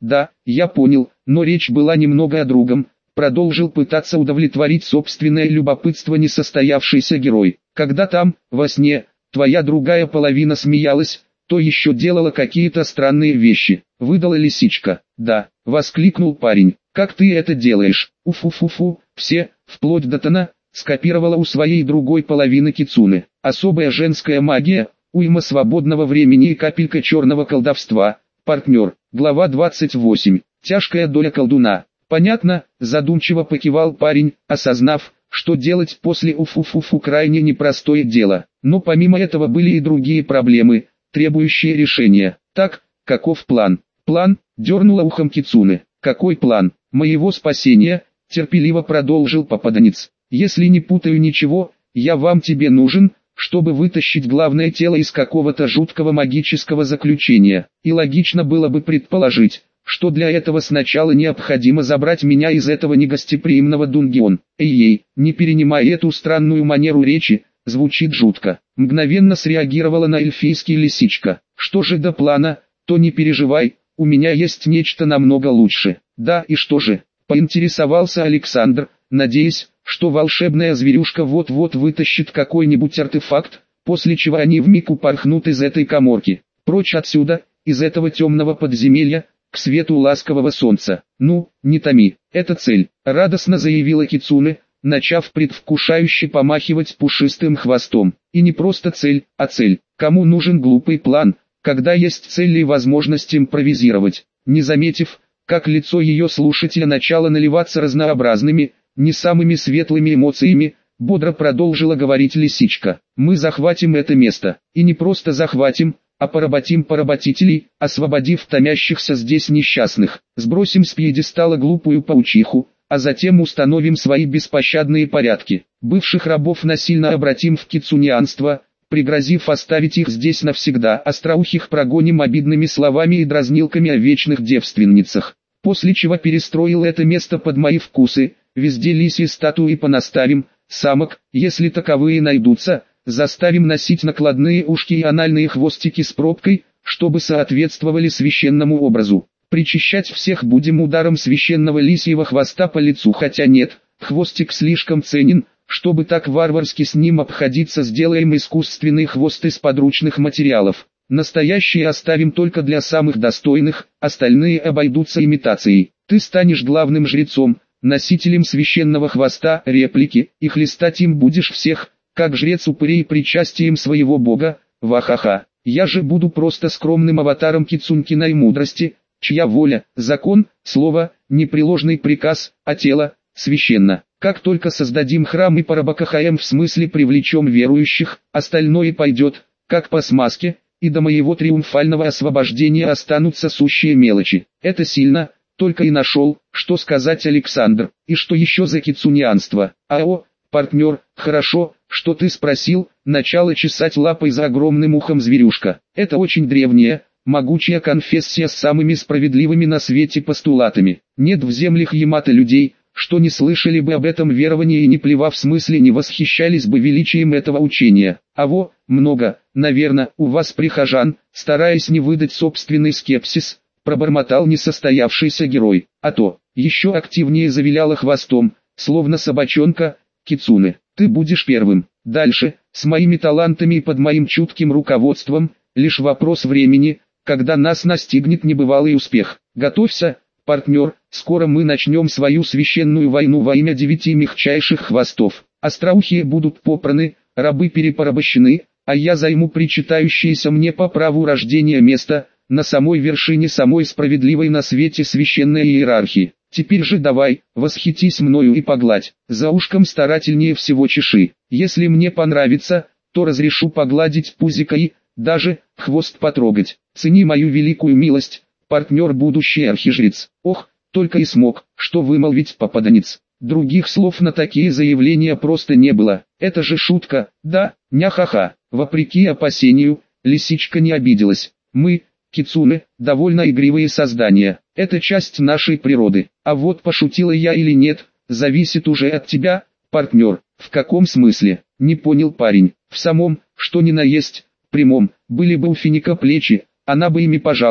Да, я понял, но речь была немного о другом. Продолжил пытаться удовлетворить собственное любопытство несостоявшийся герой. Когда там, во сне, твоя другая половина смеялась, то еще делала какие-то странные вещи. Выдала лисичка. Да, воскликнул парень. Как ты это делаешь? Уфу-фу-фу, все, вплоть до Тана, скопировала у своей другой половины кицуны. Особая женская магия, уйма свободного времени и капелька черного колдовства. Партнер. Глава 28. Тяжкая доля колдуна. Понятно, задумчиво покивал парень, осознав, что делать после уфу-фу-фу крайне непростое дело. Но помимо этого были и другие проблемы, требующие решения. Так, каков план? План, дернула ухом кицуны. Какой план? Моего спасения, терпеливо продолжил попаданец. Если не путаю ничего, я вам тебе нужен, чтобы вытащить главное тело из какого-то жуткого магического заключения. И логично было бы предположить, что для этого сначала необходимо забрать меня из этого негостеприимного Дунгион. Эй-ей, не перенимай эту странную манеру речи, звучит жутко. Мгновенно среагировала на эльфийский лисичка. Что же до плана, то не переживай, у меня есть нечто намного лучше. Да, и что же? Поинтересовался Александр, надеясь, что волшебная зверюшка вот-вот вытащит какой-нибудь артефакт, после чего они вмиг упорхнут из этой каморки. Прочь отсюда, из этого темного подземелья, к свету ласкового солнца. Ну, не томи, это цель, радостно заявила кицуне, начав предвкушающе помахивать пушистым хвостом. И не просто цель, а цель. Кому нужен глупый план, когда есть цель и возможность импровизировать? Не заметив, как лицо ее слушателя начало наливаться разнообразными, не самыми светлыми эмоциями, бодро продолжила говорить лисичка. Мы захватим это место, и не просто захватим, а поработим поработителей, освободив томящихся здесь несчастных, сбросим с пьедестала глупую паучиху, а затем установим свои беспощадные порядки. Бывших рабов насильно обратим в кицунианство, пригрозив оставить их здесь навсегда, остроухих прогоним обидными словами и дразнилками о вечных девственницах. После чего перестроил это место под мои вкусы, везде лисьи статуи понаставим, самок, если таковые найдутся, заставим носить накладные ушки и анальные хвостики с пробкой, чтобы соответствовали священному образу. Причащать всех будем ударом священного лисьего хвоста по лицу, хотя нет, хвостик слишком ценен, чтобы так варварски с ним обходиться, сделаем искусственный хвост из подручных материалов. Настоящие оставим только для самых достойных, остальные обойдутся имитацией. Ты станешь главным жрецом, носителем священного хвоста, реплики, и хлестать им будешь всех, как жрец упырей причастием своего бога, вахаха. Я же буду просто скромным аватаром кицункиной мудрости, чья воля, закон, слово, непреложный приказ, а тело, священно. Как только создадим храм и порабакахаем, в смысле привлечем верующих, остальное пойдет, как по смазке, и до моего триумфального освобождения останутся сущие мелочи. Это сильно, только и нашел, что сказать Александр. И что еще за кицунианство? Ао, партнер, хорошо, что ты спросил, начала чесать лапой за огромным ухом зверюшка. Это очень древняя, могучая конфессия с самыми справедливыми на свете постулатами. Нет в землях Ямато людей, что не слышали бы об этом веровании и не плевав в смысле не восхищались бы величием этого учения. А много, наверное, у вас прихожан, стараясь не выдать собственный скепсис, пробормотал несостоявшийся герой. А то, еще активнее завиляла хвостом, словно собачонка, кицуне. Ты будешь первым. Дальше, с моими талантами и под моим чутким руководством, лишь вопрос времени, когда нас настигнет небывалый успех. Готовься, партнер, скоро мы начнем свою священную войну во имя 9 мягчайших хвостов. Остроухие будут попраны, рабы перепорабощены, а я займу причитающееся мне по праву рождения место, на самой вершине самой справедливой на свете священной иерархии. Теперь же давай, восхитись мною и погладь, за ушком старательнее всего чеши. Если мне понравится, то разрешу погладить пузико и, даже, хвост потрогать. Цени мою великую милость, партнер будущий архижрец. Ох, только и смог, что вымолвить попаданец. Других слов на такие заявления просто не было. Это же шутка, да, ня-ха-ха. Вопреки опасению, лисичка не обиделась. Мы, кицуне, довольно игривые создания. Это часть нашей природы. А вот пошутила я или нет, зависит уже от тебя, партнер. В каком смысле? Не понял парень. В самом, что ни на есть, прямом. Были бы у финика плечи, она бы ими пожала,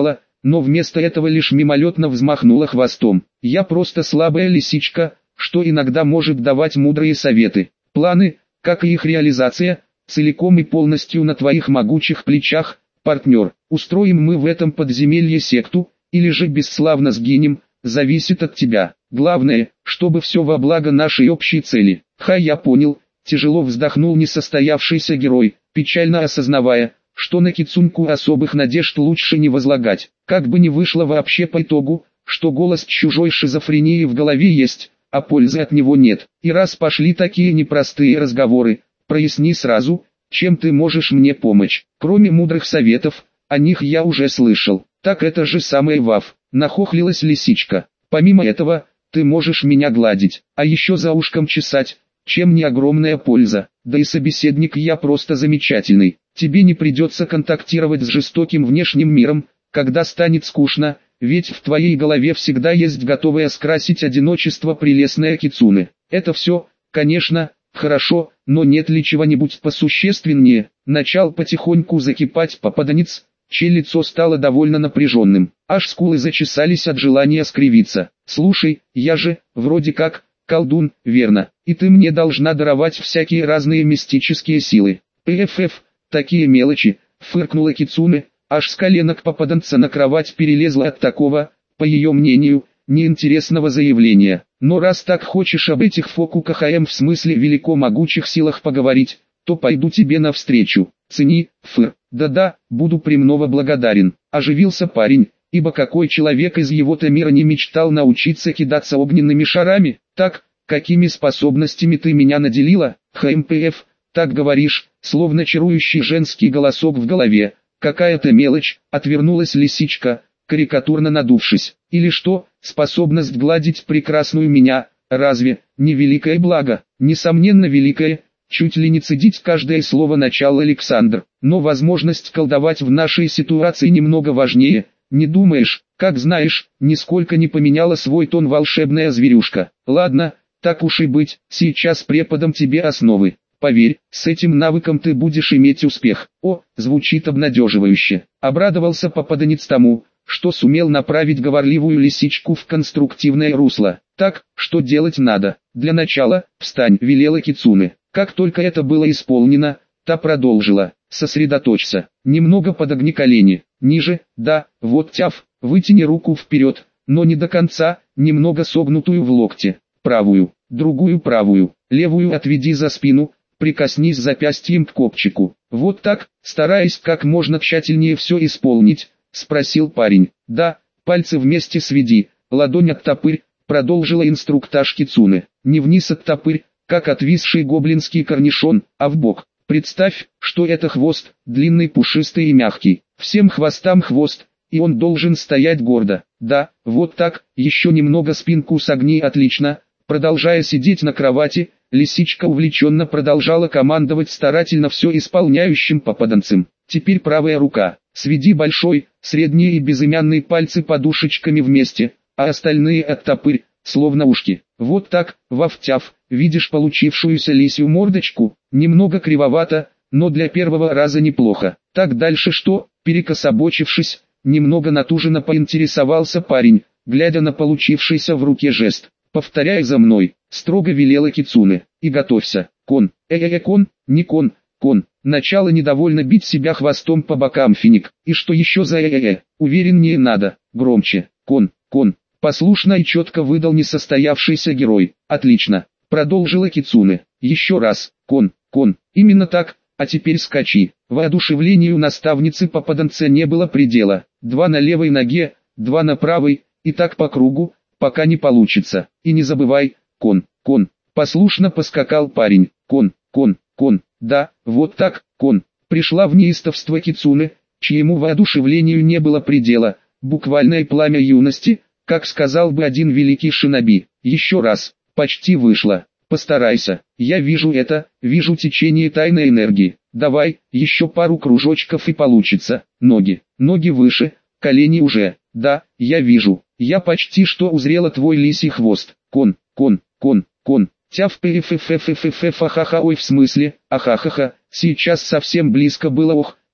но вместо этого лишь мимолетно взмахнула хвостом. Я просто слабая лисичка, что иногда может давать мудрые советы. Планы, как и их реализация, целиком и полностью на твоих могучих плечах, партнер. Устроим мы в этом подземелье секту, или же бесславно сгинем, зависит от тебя. Главное, чтобы все во благо нашей общей цели. Я понял, тяжело вздохнул несостоявшийся герой, печально осознавая, что на Кицуньку особых надежд лучше не возлагать. Как бы ни вышло вообще по итогу, что голос чужой шизофрении в голове есть, а пользы от него нет. И раз пошли такие непростые разговоры, проясни сразу, чем ты можешь мне помочь. Кроме мудрых советов, о них я уже слышал. Так это же самое Вав, нахохлилась лисичка. Помимо этого, ты можешь меня гладить, а еще за ушком чесать, чем не огромная польза. Да и собеседник я просто замечательный. Тебе не придется контактировать с жестоким внешним миром, когда станет скучно, ведь в твоей голове всегда есть готовая скрасить одиночество прелестная кицуне. Это все, конечно, хорошо, но нет ли чего-нибудь посущественнее? Начал потихоньку закипать попаданец, чье лицо стало довольно напряженным. Аж скулы зачесались от желания скривиться. Слушай, я же, вроде как, колдун, верно, и ты мне должна даровать всякие разные мистические силы. ПФФ, такие мелочи, фыркнула кицуне, аж с коленок попаданца на кровать перелезла от такого, по ее мнению, неинтересного заявления. Но раз так хочешь об этих фокуках в смысле велико могучих силах поговорить, то пойду тебе навстречу. Цени, да-да, буду премного благодарен. Оживился парень, ибо какой человек из его-то мира не мечтал научиться кидаться огненными шарами? Так, какими способностями ты меня наделила, ХМПФ, так говоришь, словно чарующий женский голосок в голове. Какая-то мелочь, отвернулась лисичка, карикатурно надувшись. Или что, способность гладить прекрасную меня, разве, не великое благо? Несомненно великое, чуть ли не цедить каждое слово начал Александр. Но возможность колдовать в нашей ситуации немного важнее, не думаешь? Как знаешь, нисколько не поменяла свой тон волшебная зверюшка. Ладно, так уж и быть, сейчас преподам тебе основы. Поверь, с этим навыком ты будешь иметь успех. О, звучит обнадеживающе. Обрадовался попаданец тому, что сумел направить говорливую лисичку в конструктивное русло. Так, что делать надо? Для начала, встань, велела кицуне. Как только это было исполнено, та продолжила. Сосредоточься, немного подогни колени, ниже, да, вот тяв, вытяни руку вперед, но не до конца, немного согнутую в локте. Правую, другую правую, левую отведи за спину, прикоснись запястьем к копчику. Вот так, стараясь как можно тщательнее все исполнить, спросил парень. Да, пальцы вместе сведи, ладонь оттопырь, продолжила инструктаж кицуне. Не вниз оттопырь, как отвисший гоблинский корнишон, а вбок. Представь, что это хвост, длинный, пушистый и мягкий. Всем хвостам хвост, и он должен стоять гордо. Да, вот так, еще немного спинку согни, отлично. Продолжая сидеть на кровати, лисичка увлеченно продолжала командовать старательно все исполняющим попаданцем. Теперь правая рука. Сведи большой, средний и безымянные пальцы подушечками вместе, а остальные оттопырь, словно ушки. Вот так, вовтяв, видишь получившуюся лисью мордочку? Немного кривовато, но для первого раза неплохо. Так дальше что? Перекособочившись, немного натуженно поинтересовался парень, глядя на получившийся в руке жест. «Повторяй за мной», — строго велела кицуне. «И готовься, кон, кон, не кон, кон». Начало недовольно бить себя хвостом по бокам финик. И что еще за увереннее надо, громче, кон, кон. Послушно и четко выдал несостоявшийся герой. Отлично, продолжила кицуне. Еще раз, кон, кон. Именно так, а теперь скачи. Воодушевлению наставницы попаданца не было предела. 2 на левой ноге, 2 на правой, и так по кругу, пока не получится. И не забывай, кон, кон. Послушно поскакал парень. Кон, кон, кон. Да, вот так, кон. Пришла в неистовство кицуне, чьему воодушевлению не было предела. Буквальное пламя юности, как сказал бы один великий шиноби. Еще раз, почти вышло. Постарайся. Я вижу это, вижу течение тайной энергии. Давай, еще пару кружочков и получится. Ноги, ноги выше, колени уже. Да, я вижу. Я почти что узрела твой лисий хвост. Кон, кон, кон, кон. Тяв ахаха, ой в смысле, ахахаха, сейчас совсем близко было, ох,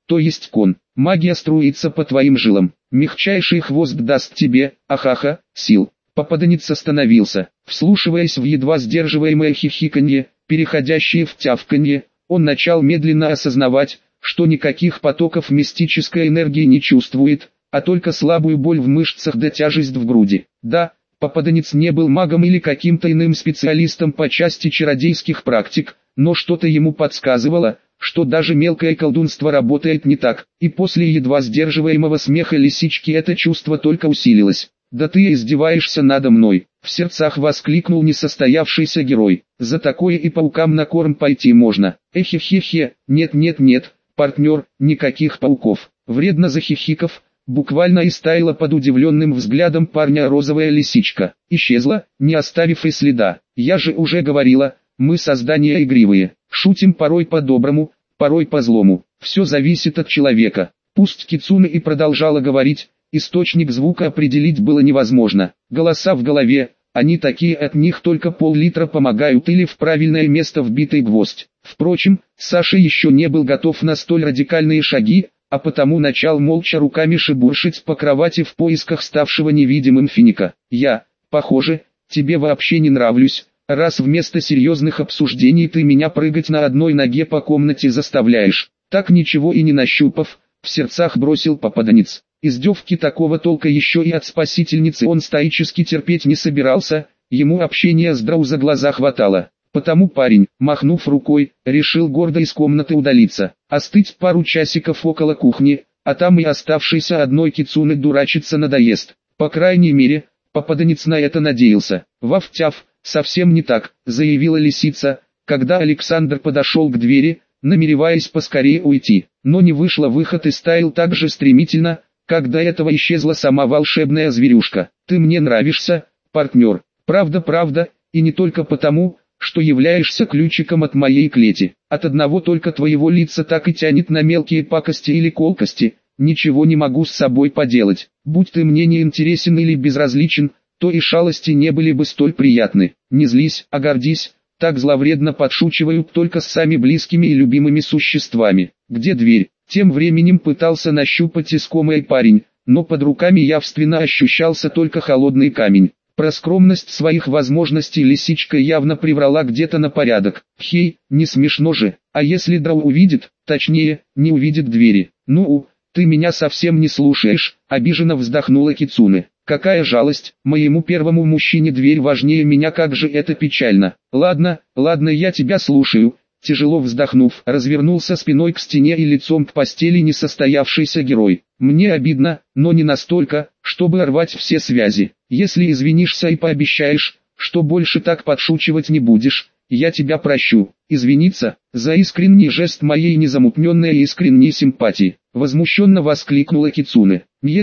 то есть кон. Магия струится по твоим жилам. Мягчайший хвост даст тебе, ахаха, сил. Попаданец остановился, вслушиваясь в едва сдерживаемое хихиканье, переходящее в тявканье. Он начал медленно осознавать, что никаких потоков мистической энергии не чувствует, а только слабую боль в мышцах да тяжесть в груди. Да, попаданец не был магом или каким-то иным специалистом по части чародейских практик, но что-то ему подсказывало, что даже мелкое колдунство работает не так, и после едва сдерживаемого смеха лисички это чувство только усилилось. «Да ты издеваешься надо мной!» — в сердцах воскликнул несостоявшийся герой. «За такое и паукам на корм пойти можно!» «Эхе-хе-хе, нет-нет-нет, партнер, никаких пауков!» Вредно захихиков, буквально истаяла под удивленным взглядом парня розовая лисичка. Исчезла, не оставив и следа. «Я же уже говорила, мы создания игривые, шутим порой по-доброму, порой по-злому. Все зависит от человека». Пусть Кицуне и продолжала говорить, источник звука определить было невозможно. Голоса в голове, они такие, от них только пол-литра помогают или в правильное место вбитый гвоздь. Впрочем, Саша еще не был готов на столь радикальные шаги, а потому начал молча руками шебуршить по кровати в поисках ставшего невидимым финика. «Я, похоже, тебе вообще не нравлюсь, раз вместо серьезных обсуждений ты меня прыгать на одной ноге по комнате заставляешь». Так ничего и не нащупав, в сердцах бросил попаданец. Издевки такого толка еще и от спасительницы он стоически терпеть не собирался, ему общения с Драу за глаза хватало. Потому парень, махнув рукой, решил гордо из комнаты удалиться, остыть пару часиков около кухни, а там и оставшейся одной Кицуне дурачиться надоест. По крайней мере, попаданец на это надеялся. «Вафтяв, совсем не так», — заявила лисица, когда Александр подошел к двери, намереваясь поскорее уйти. Но не вышло, выход истаял так же стремительно, как до этого исчезла сама волшебная зверюшка. «Ты мне нравишься, партнер. Правда, и не только потому, что являешься ключиком от моей клети. От одного только твоего лица так и тянет на мелкие пакости или колкости, ничего не могу с собой поделать. Будь ты мне не интересен или безразличен, то и шалости не были бы столь приятны. Не злись, а гордись». Так зловредно подшучивают только с сами близкими и любимыми существами. «Где дверь?» Тем временем пытался нащупать искомый парень, но под руками явственно ощущался только холодный камень. Про скромность своих возможностей лисичка явно приврала где-то на порядок. «Хей, не смешно же, а если Драу увидит, точнее, не увидит двери?» «Ну, ты меня совсем не слушаешь», — обиженно вздохнула Кицуне. «Какая жалость, моему первому мужчине дверь важнее меня, как же это печально». Ладно, я тебя слушаю». Тяжело вздохнув, развернулся спиной к стене и лицом к постели несостоявшийся герой. «Мне обидно, но не настолько, чтобы рвать все связи. Если извинишься и пообещаешь, что больше так подшучивать не будешь, я тебя прощу». «Извиниться за искренний жест моей незамутненной и искренней симпатии», возмущенно воскликнула Кицуне.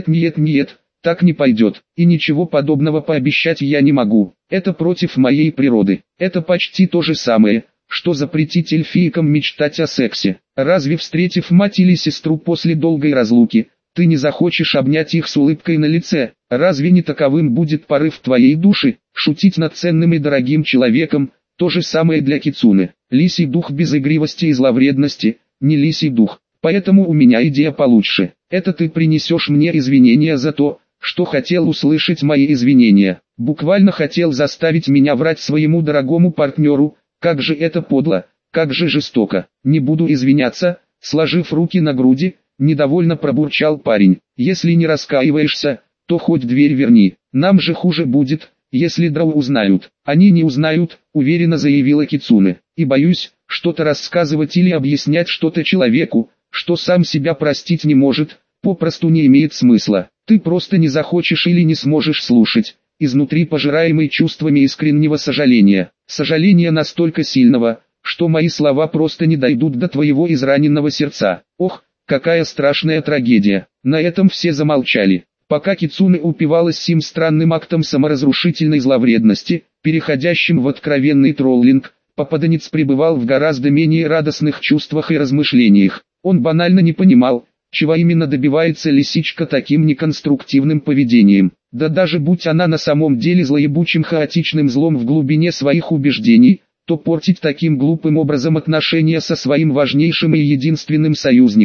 «Нет, так не пойдет, и ничего подобного пообещать я не могу. Это против моей природы. Это почти то же самое, что запретить эльфийкам мечтать о сексе. Разве, встретив мать или сестру после долгой разлуки, ты не захочешь обнять их с улыбкой на лице? Разве не таковым будет порыв твоей души? Шутить над ценным и дорогим человеком – то же самое для Кицуне. Лисий дух без игривости и зловредности – не лисий дух. Поэтому у меня идея получше. Это ты принесешь мне извинения за то, что хотел услышать мои извинения. Буквально хотел заставить меня врать своему дорогому партнеру. Как же это подло, как же жестоко. Не буду извиняться, сложив руки на груди, недовольно пробурчал парень. Если не раскаиваешься, то хоть дверь верни. Нам же хуже будет, если Драу узнают. Они не узнают, уверенно заявила Кицуне. И боюсь, что-то рассказывать или объяснять что-то человеку, что сам себя простить не может, попросту не имеет смысла. Ты просто не захочешь или не сможешь слушать, изнутри пожираемый чувствами искреннего сожаления. Сожаления настолько сильного, что мои слова просто не дойдут до твоего израненного сердца. Ох, какая страшная трагедия. На этом все замолчали. Пока Кицуне упивалась сим странным актом саморазрушительной зловредности, переходящим в откровенный троллинг, попаданец пребывал в гораздо менее радостных чувствах и размышлениях. Он банально не понимал, чего именно добивается лисичка таким неконструктивным поведением. Да даже будь она на самом деле злоебучим хаотичным злом в глубине своих убеждений, то портить таким глупым образом отношения со своим важнейшим и единственным союзником,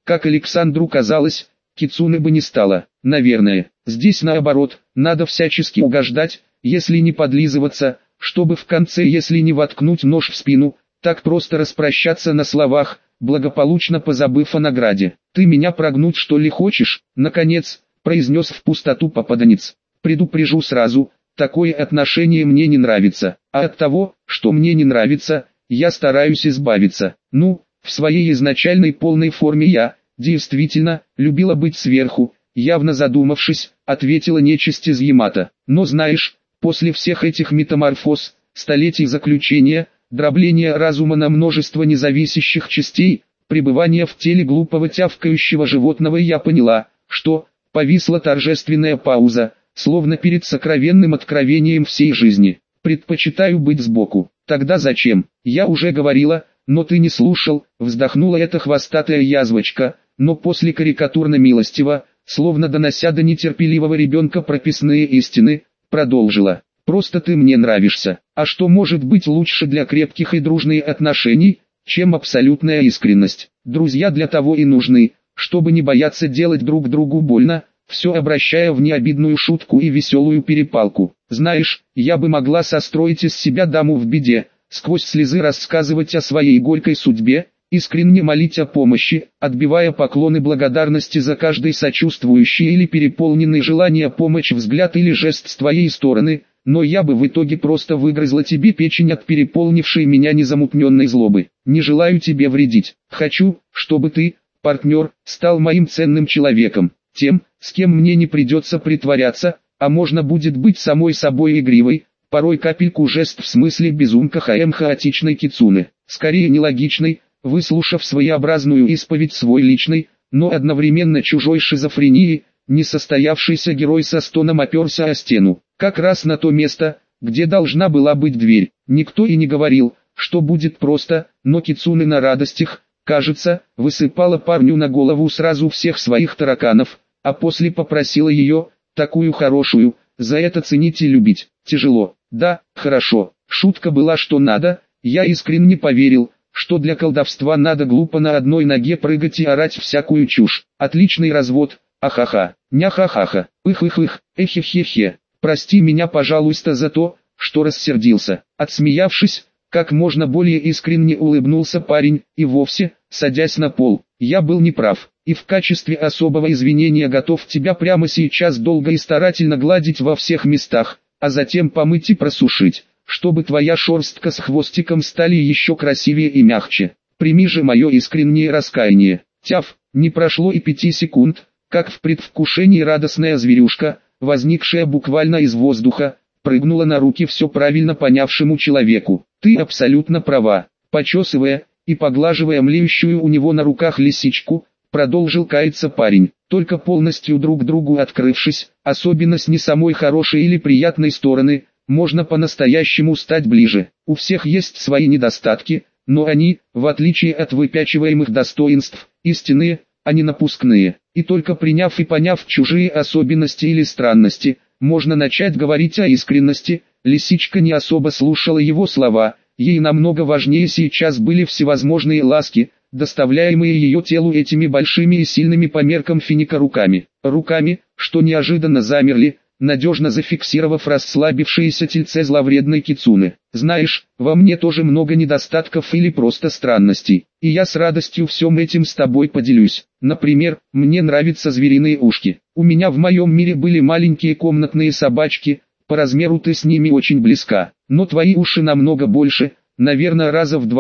как Александру казалось, кицуне бы не стало. Наверное, здесь наоборот, надо всячески угождать, если не подлизываться, чтобы в конце, если не воткнуть нож в спину, так просто распрощаться на словах, благополучно позабыв о награде. «Ты меня прогнуть что ли хочешь?» — наконец, произнес в пустоту попаданец. «Предупрежу сразу, такое отношение мне не нравится, а от того, что мне не нравится, я стараюсь избавиться. Ну, в своей изначальной полной форме я, действительно, любила быть сверху», явно задумавшись, ответила нечисть из Ямато. «Но знаешь, после всех этих метаморфоз, столетий заключения, дробления разума на множество независящих частей, пребывания в теле глупого тявкающего животного, я поняла, что...» Повисла торжественная пауза, словно перед сокровенным откровением всей жизни. «Предпочитаю быть сбоку». «Тогда зачем? Я уже говорила, но ты не слушал», вздохнула эта хвостатая язвочка, но после карикатурно-милостиво, словно донося до нетерпеливого ребенка прописные истины, продолжила. «Просто ты мне нравишься. А что может быть лучше для крепких и дружных отношений, чем абсолютная искренность? Друзья для того и нужны, чтобы не бояться делать друг другу больно, все обращая в необидную шутку и веселую перепалку. Знаешь, я бы могла состроить из себя даму в беде, сквозь слезы рассказывать о своей горькой судьбе, искренне молить о помощи, отбивая поклоны благодарности за каждый сочувствующий или переполненный желание помочь взгляд или жест с твоей стороны, но я бы в итоге просто выгрызла тебе печень от переполнившей меня незамутненной злобы. Не желаю тебе вредить. Хочу, чтобы ты, партнер, стал моим ценным человеком, тем, с кем мне не придется притворяться, а можно будет быть самой собой игривой, порой капельку жест в смысле безумка хаотичной кицуне, скорее нелогичной, выслушав своеобразную исповедь свой личной, но одновременно чужой шизофрении, несостоявшийся герой со стоном оперся о стену, как раз на то место, где должна была быть дверь. Никто и не говорил, что будет просто, но кицуне на радостях, кажется, высыпала парню на голову сразу всех своих тараканов, а после попросила ее, такую хорошую, за это ценить и любить. Тяжело, да, хорошо, шутка была что надо, я искренне поверил, что для колдовства надо глупо на одной ноге прыгать и орать всякую чушь. Отличный развод, ахаха, няхахаха, их-их-их, эхе-хе-хе. Прости меня, пожалуйста, за то, что рассердился. Отсмеявшись, как можно более искренне улыбнулся парень, и вовсе, садясь на пол, я был неправ, и в качестве особого извинения готов тебя прямо сейчас долго и старательно гладить во всех местах, а затем помыть и просушить, чтобы твоя шерстка с хвостиком стали еще красивее и мягче. Прими же мое искреннее раскаяние. Тяф, не прошло и 5 секунд, как в предвкушении радостная зверюшка, возникшая буквально из воздуха, прыгнула на руки все правильно понявшему человеку. Ты абсолютно права. Почесывая и поглаживая млеющую у него на руках лисичку, продолжил каяться парень. Только полностью друг другу открывшись, особенно с не самой хорошей или приятной стороны, можно по-настоящему стать ближе. У всех есть свои недостатки, но они, в отличие от выпячиваемых достоинств, истинные, а не напускные. И только приняв и поняв чужие особенности или странности, можно начать говорить о искренности. Лисичка не особо слушала его слова, ей намного важнее сейчас были всевозможные ласки, доставляемые ее телу этими большими и сильными по меркам финика руками. Руками, что неожиданно замерли, надежно зафиксировав расслабившееся тельце зловредной кицуне. Знаешь, во мне тоже много недостатков или просто странностей, и я с радостью всем этим с тобой поделюсь. Например, мне нравятся звериные ушки. У меня в моем мире были маленькие комнатные собачки, по размеру ты с ними очень близка, но твои уши намного больше, наверное раза в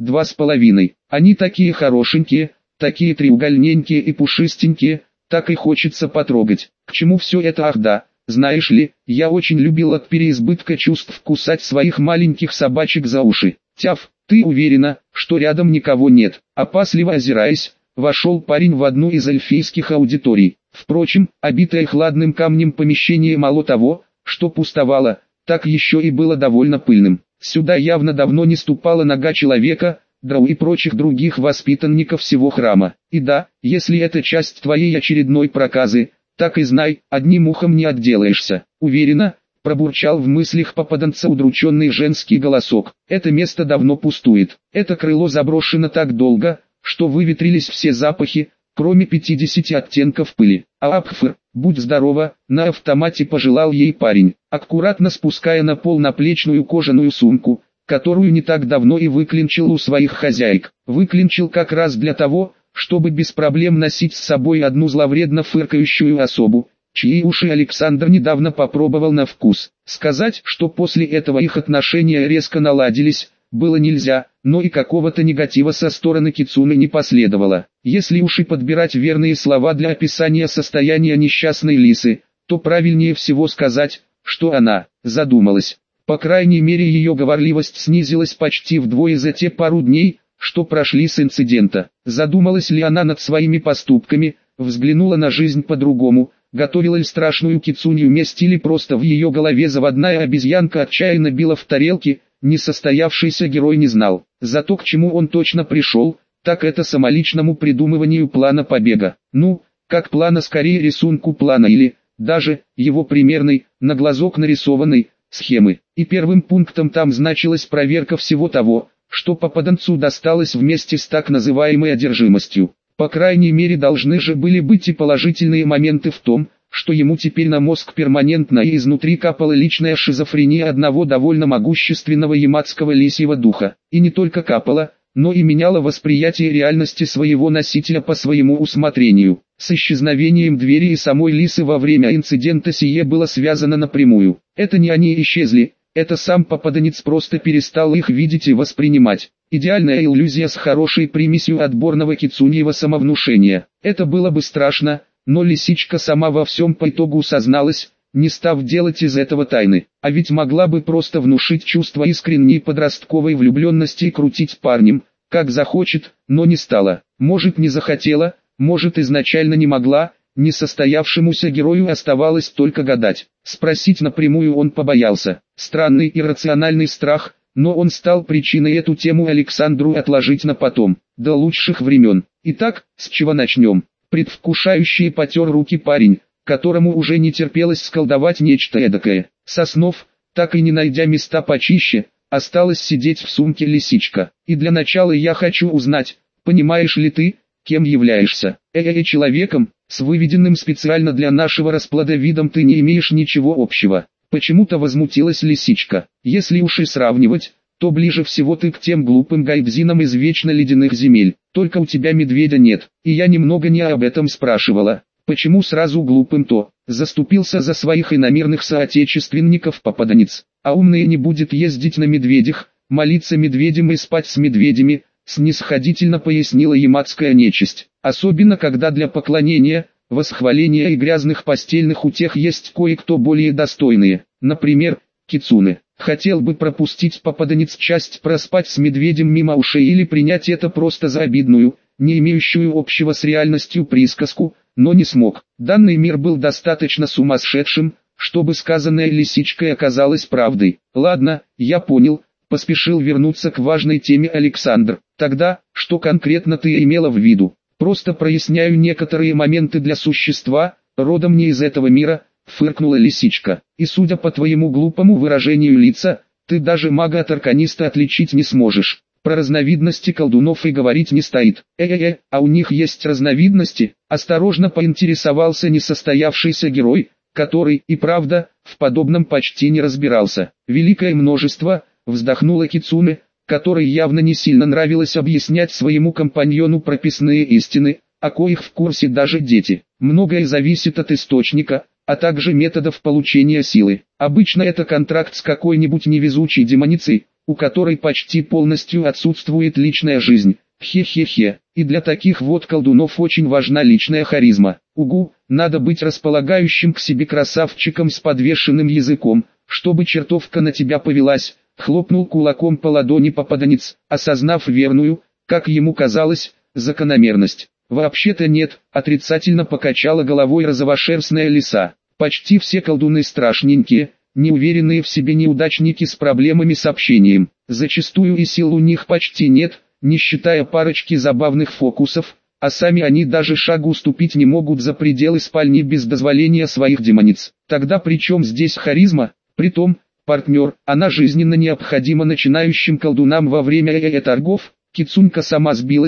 2–2,5. Они такие хорошенькие, такие треугольненькие и пушистенькие, так и хочется потрогать. К чему все это, ах да? Знаешь ли, я очень любил от переизбытка чувств кусать своих маленьких собачек за уши. Тяф, ты уверена, что рядом никого нет? Опасливо озираясь, вошел парень в одну из эльфийских аудиторий. Впрочем, обитое хладным камнем помещение мало того, что пустовало, так еще и было довольно пыльным. Сюда явно давно не ступала нога человека, драу и прочих других воспитанников всего храма. И да, если это часть твоей очередной проказы, так и знай, одним ухом не отделаешься. Уверена, пробурчал в мыслях попаданца удрученный женский голосок. Это место давно пустует. Это крыло заброшено так долго, что выветрились все запахи, кроме 50 оттенков пыли. А Апфр, будь здорова, на автомате пожелал ей парень, аккуратно спуская на пол наплечную кожаную сумку, которую не так давно и выклинчил у своих хозяек. Выклинчил как раз для того, чтобы без проблем носить с собой одну зловредно фыркающую особу, чьи уши Александр недавно попробовал на вкус. Сказать, что после этого их отношения резко наладились, было нельзя, но и какого-то негатива со стороны Кицуны не последовало. Если уж и подбирать верные слова для описания состояния несчастной лисы, то правильнее всего сказать, что она задумалась. По крайней мере, ее говорливость снизилась почти вдвое за те пару дней, что прошли с инцидента. Задумалась ли она над своими поступками, взглянула на жизнь по-другому, готовила ли страшную кицунью месть или просто в ее голове заводная обезьянка отчаянно била в тарелке, несостоявшийся герой не знал. Зато к чему он точно пришел, так это самоличному придумыванию плана побега. Ну, как плана, скорее рисунку плана или, даже, его примерной, на глазок нарисованной, схемы. И первым пунктом там значилась проверка всего того, что попаданцу досталось вместе с так называемой одержимостью. По крайней мере должны же были быть и положительные моменты в том, что ему теперь на мозг перманентно и изнутри капала личная шизофрения одного довольно могущественного яматского лисьего духа. И не только капала, но и меняла восприятие реальности своего носителя по своему усмотрению. С исчезновением двери и самой лисы во время инцидента сие было связано напрямую. Это не они исчезли, это сам попаданец просто перестал их видеть и воспринимать. Идеальная иллюзия с хорошей примесью отборного кицуньего самовнушения. Это было бы страшно, но лисичка сама во всем по итогу созналась, не став делать из этого тайны. А ведь могла бы просто внушить чувство искренней подростковой влюбленности и крутить парнем, как захочет, но не стала. Может, не захотела, может, изначально не могла. Несостоявшемуся герою оставалось только гадать. Спросить напрямую он побоялся. Странный иррациональный страх, но он стал причиной эту тему Александру отложить на потом, до лучших времен. Итак, с чего начнем? Предвкушающий потер руки парень, которому уже не терпелось сколдовать нечто эдакое. Соснов, так и не найдя места почище, осталась сидеть в сумке лисичка. И для начала я хочу узнать, понимаешь ли ты, кем являешься? Человеком, с выведенным специально для нашего расплода видом ты не имеешь ничего общего. Почему-то возмутилась лисичка. Если уж и сравнивать, то ближе всего ты к тем глупым гайбзинам из вечно ледяных земель. Только у тебя медведя нет, и я немного не об этом спрашивала. Почему сразу глупым-то? Заступился за своих иномирных соотечественников попаданец. А умный не будет ездить на медведях, молиться медведям и спать с медведями, снисходительно пояснила яматская нечисть. Особенно когда для поклонения, восхваления и грязных постельных утех есть кое-кто более достойные. Например, кицуны. Хотел бы пропустить попаданец часть проспать с медведем мимо ушей или принять это просто за обидную, не имеющую общего с реальностью присказку, но не смог. Данный мир был достаточно сумасшедшим, чтобы сказанное лисичкой оказалось правдой. Ладно, я понял, поспешил вернуться к важной теме Александр. Тогда, что конкретно ты имела в виду? Просто проясняю некоторые моменты для существа, родом не из этого мира, фыркнула лисичка. И судя по твоему глупому выражению лица, ты даже мага от арканиста отличить не сможешь. Про разновидности колдунов и говорить не стоит. А у них есть разновидности? Осторожно поинтересовался несостоявшийся герой, который, и правда, в подобном почти не разбирался. Великое множество, вздохнула Кицуне, которой явно не сильно нравилось объяснять своему компаньону прописные истины, о коих в курсе даже дети. Многое зависит от источника, а также методов получения силы. Обычно это контракт с какой-нибудь невезучей демоницей, у которой почти полностью отсутствует личная жизнь. Хе-хе-хе. И для таких вот колдунов очень важна личная харизма. Угу, надо быть располагающим к себе красавчиком с подвешенным языком, чтобы чертовка на тебя повелась. Хлопнул кулаком по ладони попаданец, осознав верную, как ему казалось, закономерность. Вообще-то нет, отрицательно покачала головой розовошерстная лиса. Почти все колдуны страшненькие, неуверенные в себе неудачники с проблемами с общением. Зачастую и сил у них почти нет, не считая парочки забавных фокусов, а сами они даже шагу ступить не могут за пределы спальни без дозволения своих демониц. Тогда при чем здесь харизма? Притом, партнер, она жизненно необходима начинающим колдунам во время торгов. Кицунька сама сбилась,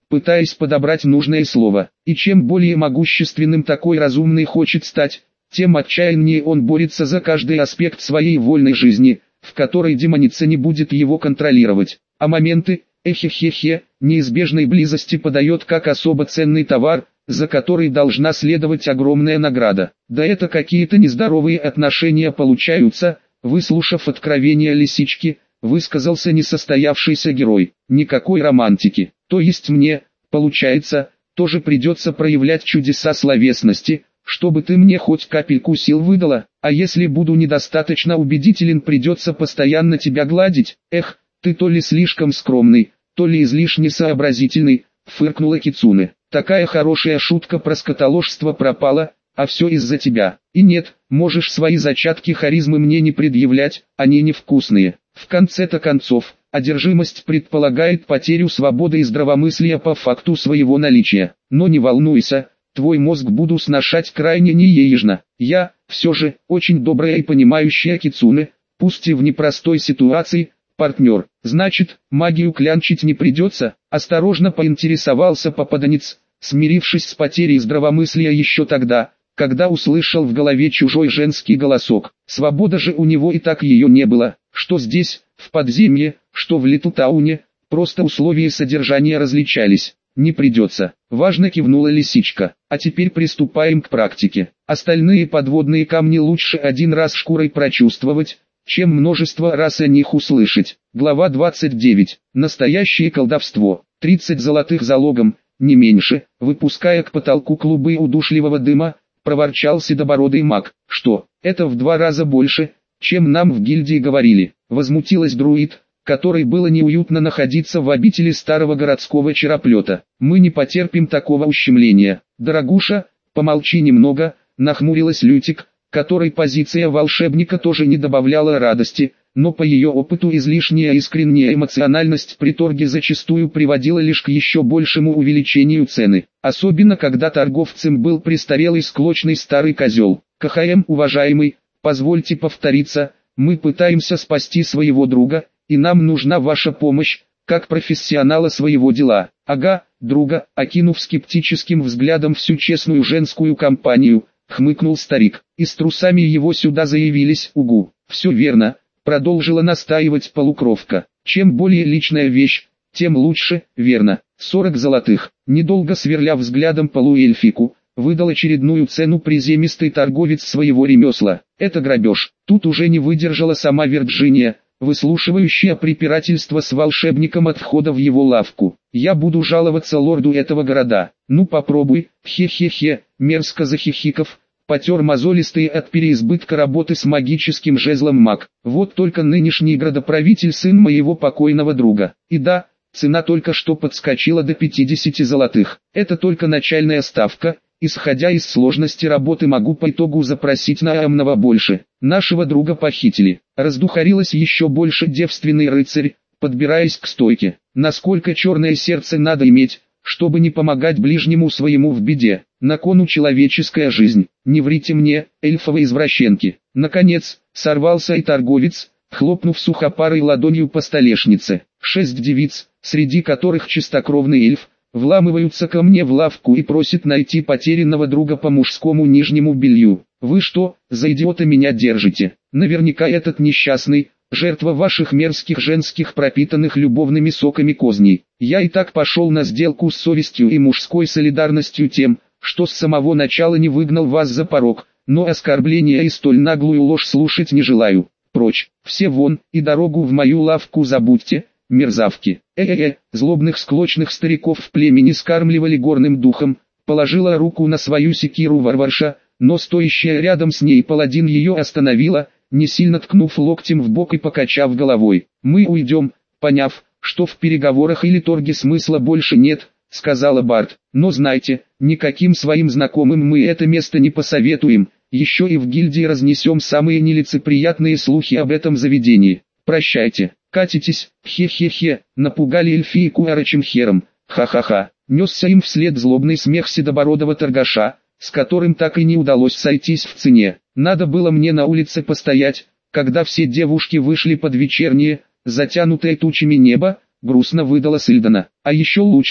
пытаясь подобрать нужное слово. И чем более могущественным такой разумный хочет стать, тем отчаяннее он борется за каждый аспект своей вольной жизни, в которой демоница не будет его контролировать. А моменты, эхе-хе-хе, неизбежной близости подает как особо ценный товар, за который должна следовать огромная награда. Да это какие-то нездоровые отношения получаются. Выслушав откровения лисички, высказался несостоявшийся герой. Никакой романтики. То есть мне, получается, тоже придется проявлять чудеса словесности, чтобы ты мне хоть капельку сил выдала, а если буду недостаточно убедителен, придется постоянно тебя гладить. Эх, ты то ли слишком скромный, то ли излишне сообразительный, фыркнула Кицуне. Такая хорошая шутка про скотоложство пропала, а все из-за тебя. И нет, можешь свои зачатки харизмы мне не предъявлять, они невкусные. В конце-то концов, одержимость предполагает потерю свободы и здравомыслия по факту своего наличия. Но не волнуйся, твой мозг буду сношать крайне неежно. Я, все же, очень добрая и понимающая Кицуне, пусть и в непростой ситуации, партнер. Значит, магию клянчить не придется? Осторожно поинтересовался попаданец, смирившись с потерей здравомыслия еще тогда, когда услышал в голове чужой женский голосок. Свобода же у него и так ее не было, что здесь, в подземье, что в Литутауне, просто условия содержания различались. Не придется. Важно кивнула лисичка. А теперь приступаем к практике. Остальные подводные камни лучше один раз шкурой прочувствовать, чем множество раз о них услышать. Глава 29. Настоящее колдовство. 30 золотых залогом, не меньше, выпуская к потолку клубы удушливого дыма, проворчал седобородый маг. Что, это в 2 раза больше, чем нам в гильдии говорили? Возмутилась друид, которой было неуютно находиться в обители старого городского чероплета. Мы не потерпим такого ущемления. Дорогуша, помолчи немного, нахмурилась Лютик, которой позиция волшебника тоже не добавляла радости, но по ее опыту излишняя искренняя эмоциональность при торге зачастую приводила лишь к еще большему увеличению цены. Особенно когда торговцем был престарелый склочный старый козел. КХМ, уважаемый, позвольте повториться, мы пытаемся спасти своего друга, и нам нужна ваша помощь, как профессионала своего дела. Ага, друга, окинув скептическим взглядом всю честную женскую компанию, хмыкнул старик. И с трусами его сюда заявились, угу. Все верно, продолжила настаивать полукровка. Чем более личная вещь, тем лучше, верно. 40 золотых. Недолго сверля взглядом полуэльфику, выдал очередную цену приземистый торговец своего ремесла. Это грабеж. Тут уже не выдержала сама Вирджиния, выслушивающая препирательство с волшебником от входа в его лавку. Я буду жаловаться лорду этого города. Ну попробуй, хе-хе-хе, мерзко захихиков, потер мозолистые от переизбытка работы с магическим жезлом маг. Вот только нынешний градоправитель сын моего покойного друга. И да, цена только что подскочила до 50 золотых. Это только начальная ставка. Исходя из сложности работы, могу по итогу запросить намного больше. Нашего друга похитили. Раздухарилась еще больше девственный рыцарь, подбираясь к стойке. Насколько черное сердце надо иметь, чтобы не помогать ближнему своему в беде. На кону человеческая жизнь. Не врите мне, эльфовые извращенки. Наконец, сорвался и торговец, хлопнув сухопарой ладонью по столешнице. 6 девиц, среди которых чистокровный эльф, вламываются ко мне в лавку и просят найти потерянного друга по мужскому нижнему белью. Вы что, за идиота меня держите? Наверняка этот несчастный, жертва ваших мерзких женских пропитанных любовными соками козней. Я и так пошел на сделку с совестью и мужской солидарностью тем, что с самого начала не выгнал вас за порог, но оскорбления и столь наглую ложь слушать не желаю. Прочь, все вон, и дорогу в мою лавку забудьте. Мерзавки. Злобных склочных стариков в племени скармливали горным духом, положила руку на свою секиру варварша, но стоящая рядом с ней паладин ее остановила, не сильно ткнув локтем в бок и покачав головой. Мы уйдем, поняв, что в переговорах или торге смысла больше нет, сказала Барт. Но знайте, никаким своим знакомым мы это место не посоветуем, еще и в гильдии разнесем самые нелицеприятные слухи об этом заведении. Прощайте. Катитесь, хе-хе-хе, напугали эльфийку орочим хером, ха-ха-ха. Несся им вслед злобный смех седобородого торгаша, с которым так и не удалось сойтись в цене. Надо было мне на улице постоять, когда все девушки вышли под вечернее, затянутое тучами небо, грустно выдала Сильдана. А еще лучше,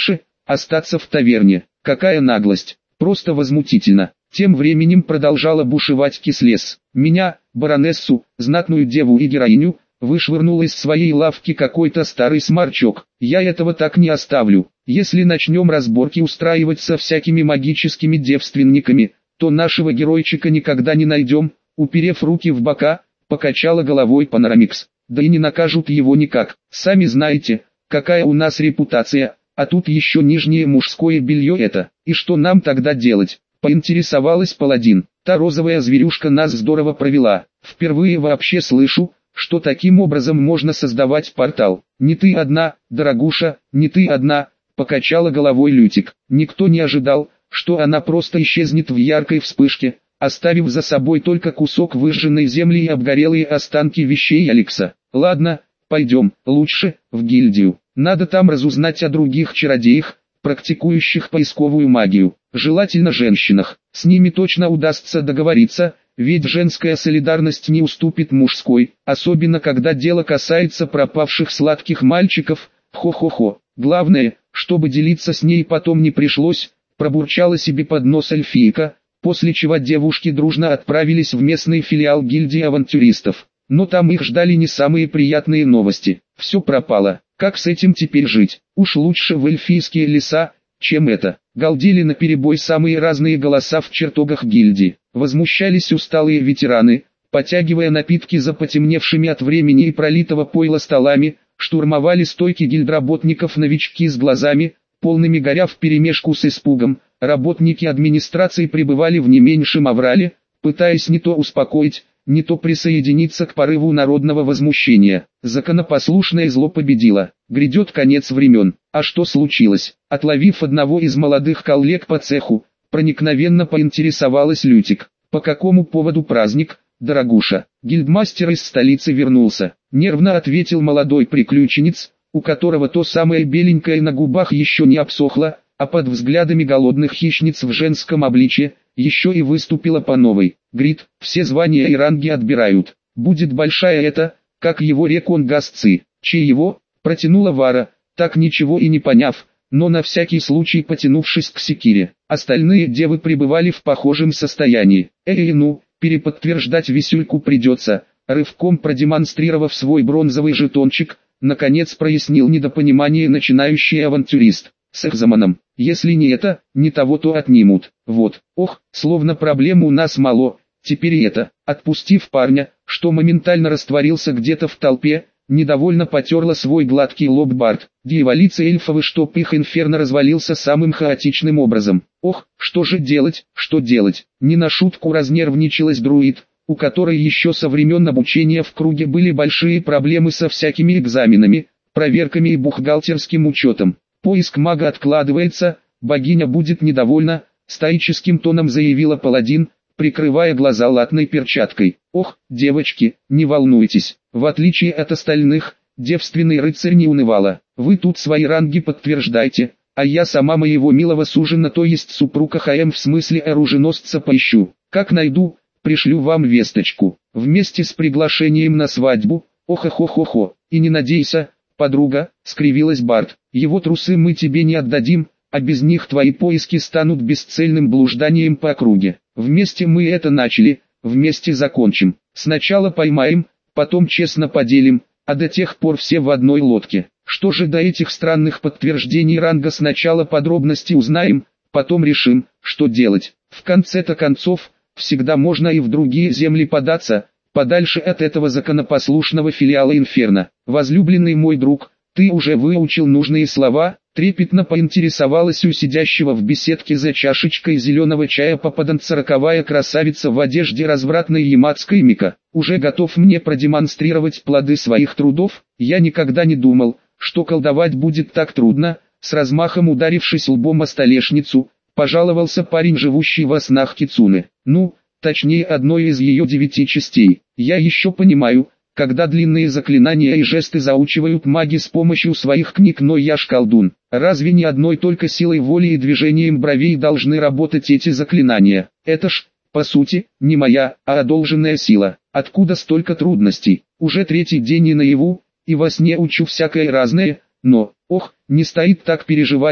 остаться в таверне. Какая наглость, просто возмутительно. Тем временем продолжала бушевать Кислес. Меня, баронессу, знатную деву и героиню, вышвырнул из своей лавки какой-то старый сморчок. Я этого так не оставлю. Если начнем разборки устраивать со всякими магическими девственниками, то нашего геройчика никогда не найдем. Уперев руки в бока, покачала головой Панорамикс. Да и не накажут его никак. Сами знаете, какая у нас репутация, а тут еще нижнее мужское белье это. И что нам тогда делать? Поинтересовалась паладин. Та розовая зверюшка нас здорово провела. Впервые вообще слышу, что таким образом можно создавать портал. Не ты одна, дорогуша, не ты одна, покачала головой Лютик. Никто не ожидал, что она просто исчезнет в яркой вспышке, оставив за собой только кусок выжженной земли и обгорелые останки вещей Алекса. Ладно, пойдем, лучше, в гильдию. Надо там разузнать о других чародеях, практикующих поисковую магию. Желательно женщинах. С ними точно удастся договориться, ведь женская солидарность не уступит мужской, особенно когда дело касается пропавших сладких мальчиков. Хо-хо-хо. Главное, чтобы делиться с ней потом не пришлось, пробурчала себе под нос эльфийка, после чего девушки дружно отправились в местный филиал гильдии авантюристов. Но там их ждали не самые приятные новости. Все пропало. Как с этим теперь жить? Уж лучше в эльфийские леса, чем это. Галдели наперебой самые разные голоса в чертогах гильдии. Возмущались усталые ветераны, потягивая напитки за потемневшими от времени и пролитого пойла столами, штурмовали стойки гильдработников новички с глазами, полными горя вперемешку с испугом. Работники администрации пребывали в не меньшем аврале, пытаясь не то успокоить, не то присоединиться к порыву народного возмущения. Законопослушное зло победило. Грядет конец времен. А что случилось? Отловив одного из молодых коллег по цеху, проникновенно поинтересовалась Лютик. По какому поводу праздник, дорогуша? Гильдмастер из столицы вернулся. Нервно ответил молодой приключенец, у которого то самое беленькое на губах еще не обсохло, а под взглядами голодных хищниц в женском обличье, еще и выступила по новой. Грит, все звания и ранги отбирают. Будет большая это, как его реконгасцы. Чьего? Протянула Вара, так ничего и не поняв, но на всякий случай потянувшись к секире. Остальные девы пребывали в похожем состоянии. Ну, переподтверждать висюльку придется. Рывком продемонстрировав свой бронзовый жетончик, наконец прояснил недопонимание начинающий авантюрист. С экзаменом. Если не это, не того, то отнимут. Вот, ох, словно проблем у нас мало, теперь и это. Отпустив парня, что моментально растворился где-то в толпе, недовольно потерла свой гладкий лоб Барт. Дьяволица эльфовы, чтоб их инферно развалился самым хаотичным образом. Ох, что же делать, что делать? Не на шутку разнервничалась друид, у которой еще со времен обучения в круге были большие проблемы со всякими экзаменами, проверками и бухгалтерским учетом. Поиск мага откладывается, богиня будет недовольна, стоическим тоном заявила паладин, прикрывая глаза латной перчаткой. Ох, девочки, не волнуйтесь, в отличие от остальных, девственный рыцарь не унывала. Вы тут свои ранги подтверждайте, а я сама моего милого сужена, то есть супруга ХМ в смысле оруженосца поищу. Как найду, пришлю вам весточку, вместе с приглашением на свадьбу. Ох-охо-хо-хо, и не надейся, подруга, скривилась Барт, его трусы мы тебе не отдадим, а без них твои поиски станут бесцельным блужданием по округе. Вместе мы это начали, вместе закончим. Сначала поймаем, потом честно поделим, а до тех пор все в одной лодке. Что же до этих странных подтверждений ранга, сначала подробности узнаем, потом решим, что делать. В конце-то концов, всегда можно и в другие земли податься, подальше от этого законопослушного филиала Инферно. Возлюбленный мой друг, ты уже выучил нужные слова? Трепетно поинтересовалась у сидящего в беседке за чашечкой зеленого чая попаданца роковая красавица в одежде развратной ямадской Мика. Уже готов мне продемонстрировать плоды своих трудов? Я никогда не думал, что колдовать будет так трудно. С размахом ударившись лбом о столешницу, пожаловался парень, живущий во снах Кицуне. Ну, точнее одной из ее 9 частей. Я еще понимаю, когда длинные заклинания и жесты заучивают маги с помощью своих книг, но я ж колдун. Разве не одной только силой воли и движением бровей должны работать эти заклинания? Это ж, по сути, не моя, а одолженная сила. Откуда столько трудностей? Уже 3-й день и наяву, и во сне учу всякое разное, но, ох, не стоит так переживать.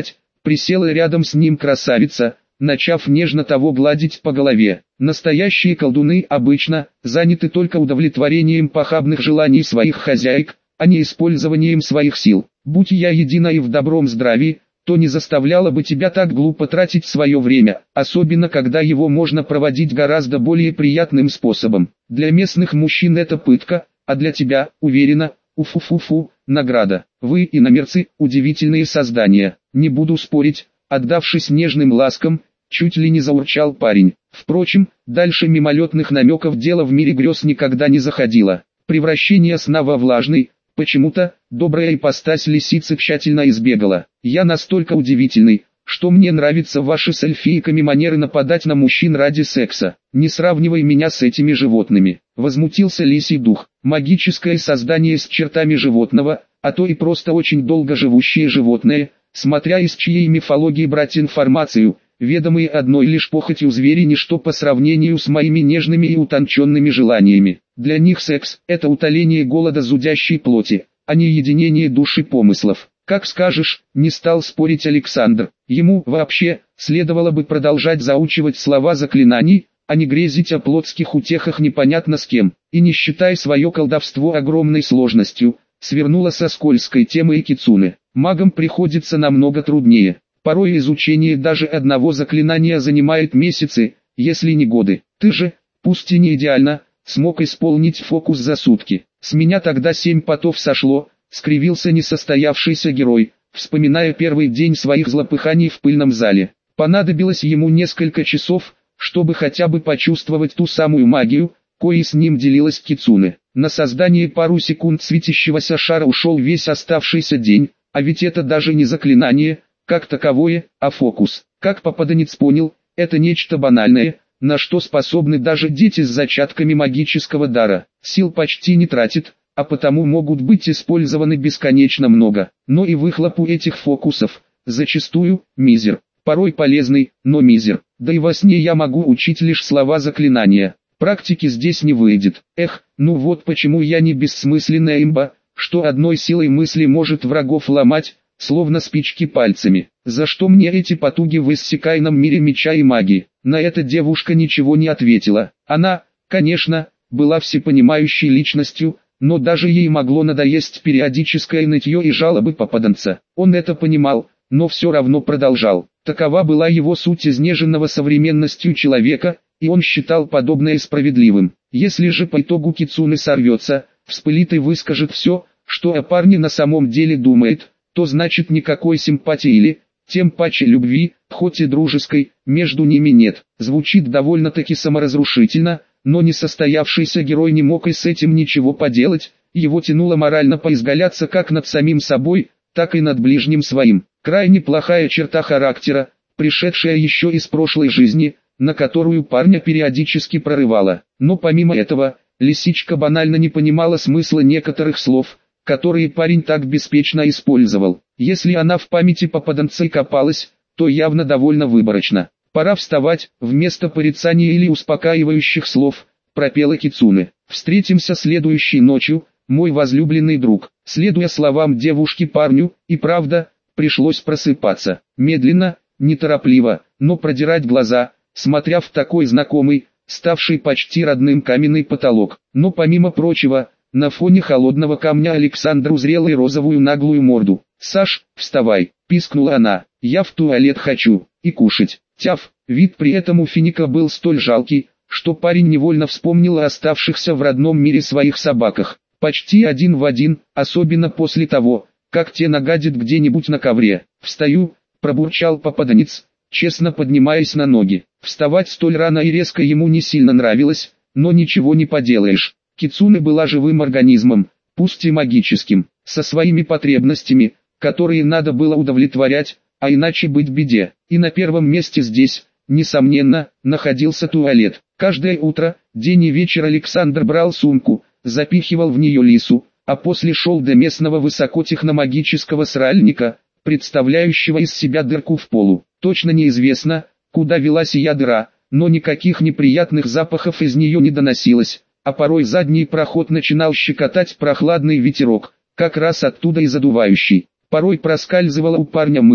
Присела рядом с ним красавица, начав нежно того гладить по голове. Настоящие колдуны обычно заняты только удовлетворением похабных желаний своих хозяек, а не использованием своих сил. Будь я едина и в добром здравии, то не заставляла бы тебя так глупо тратить свое время, особенно когда его можно проводить гораздо более приятным способом. Для местных мужчин это пытка, а для тебя, уверена, уфу-фу-фу, награда. Вы, иномерцы, удивительные создания. Не буду спорить, отдавшись нежным ласкам, чуть ли не заурчал парень. Впрочем, дальше мимолетных намеков дело в мире грез никогда не заходило. Превращение сна во влажный, почему-то, добрая ипостась лисицы тщательно избегала. Я настолько удивительный, что мне нравятся ваши с эльфийками манеры нападать на мужчин ради секса. Не сравнивай меня с этими животными. Возмутился лисий дух. Магическое создание с чертами животного, а то и просто очень долго живущее животное, смотря из чьей мифологии брать информацию, ведомые одной лишь похотью звери ничто по сравнению с моими нежными и утонченными желаниями. Для них секс – это утоление голода зудящей плоти, а не единение душ и помыслов. Как скажешь, не стал спорить Александр. Ему вообще следовало бы продолжать заучивать слова заклинаний, а не грезить о плотских утехах непонятно с кем. И не считая свое колдовство огромной сложностью, свернула со скользкой темы и кицуне. Магам приходится намного труднее. Порой изучение даже одного заклинания занимает месяцы, если не годы. Ты же, пусть и не идеально, смог исполнить фокус за сутки. С меня тогда 7 потов сошло, скривился несостоявшийся герой, вспоминая первый день своих злопыханий в пыльном зале. Понадобилось ему несколько часов, чтобы хотя бы почувствовать ту самую магию, коей с ним делилась кицуне. На создание пару секунд светящегося шара ушел весь оставшийся день, а ведь это даже не заклинание, как таковое, а фокус. Как попаданец понял, это нечто банальное, на что способны даже дети с зачатками магического дара. Сил почти не тратит, а потому могут быть использованы бесконечно много. Но и выхлоп у этих фокусов, зачастую, мизер. Порой полезный, но мизер. Да и во сне я могу учить лишь слова заклинания. Практики здесь не выйдет. Эх, ну вот почему я не бессмысленная имба, что одной силой мысли может врагов ломать, словно спички пальцами. За что мне эти потуги в иссякаемом мире меча и магии? На это девушка ничего не ответила. Она, конечно, была всепонимающей личностью, но даже ей могло надоесть периодическое нытье и жалобы попаданца. Он это понимал, но все равно продолжал. Такова была его суть изнеженного современностью человека, и он считал подобное справедливым. Если же по итогу кицуне сорвется, вспылит и выскажет все, что о парне на самом деле думает, то значит никакой симпатии или, тем паче любви, хоть и дружеской, между ними нет. Звучит довольно-таки саморазрушительно, но несостоявшийся герой не мог и с этим ничего поделать, его тянуло морально поизгаляться как над самим собой, так и над ближним своим. Крайне плохая черта характера, пришедшая еще из прошлой жизни, на которую парня периодически прорывало. Но помимо этого, лисичка банально не понимала смысла некоторых слов, которые парень так беспечно использовал. Если она в памяти попаданца и копалась, то явно довольно выборочно. «Пора вставать», вместо порицания или успокаивающих слов, пропела кицуне. «Встретимся следующей ночью, мой возлюбленный друг». Следуя словам девушки парню, и правда, пришлось просыпаться. Медленно, неторопливо, но продирать глаза, смотря в такой знакомый, ставший почти родным каменный потолок. Но помимо прочего, на фоне холодного камня Александр узрел и розовую наглую морду. «Саш, вставай!» – пискнула она. «Я в туалет хочу, и кушать». Тяф, вид при этом у финика был столь жалкий, что парень невольно вспомнил о оставшихся в родном мире своих собаках. Почти один в один, особенно после того, как те нагадят где-нибудь на ковре. «Встаю», – пробурчал попаданец, честно поднимаясь на ноги. Вставать столь рано и резко ему не сильно нравилось, но ничего не поделаешь. Кицуне была живым организмом, пусть и магическим, со своими потребностями, которые надо было удовлетворять, а иначе быть беде. И на первом месте здесь, несомненно, находился туалет. Каждое утро, день и вечер Александр брал сумку, запихивал в нее лису, а после шел до местного высокотехномагического сральника, представляющего из себя дырку в полу. Точно неизвестно, куда вела сия дыра, но никаких неприятных запахов из нее не доносилось, а порой задний проход начинал щекотать прохладный ветерок, как раз оттуда и задувающий. Порой проскальзывала у парня мысль,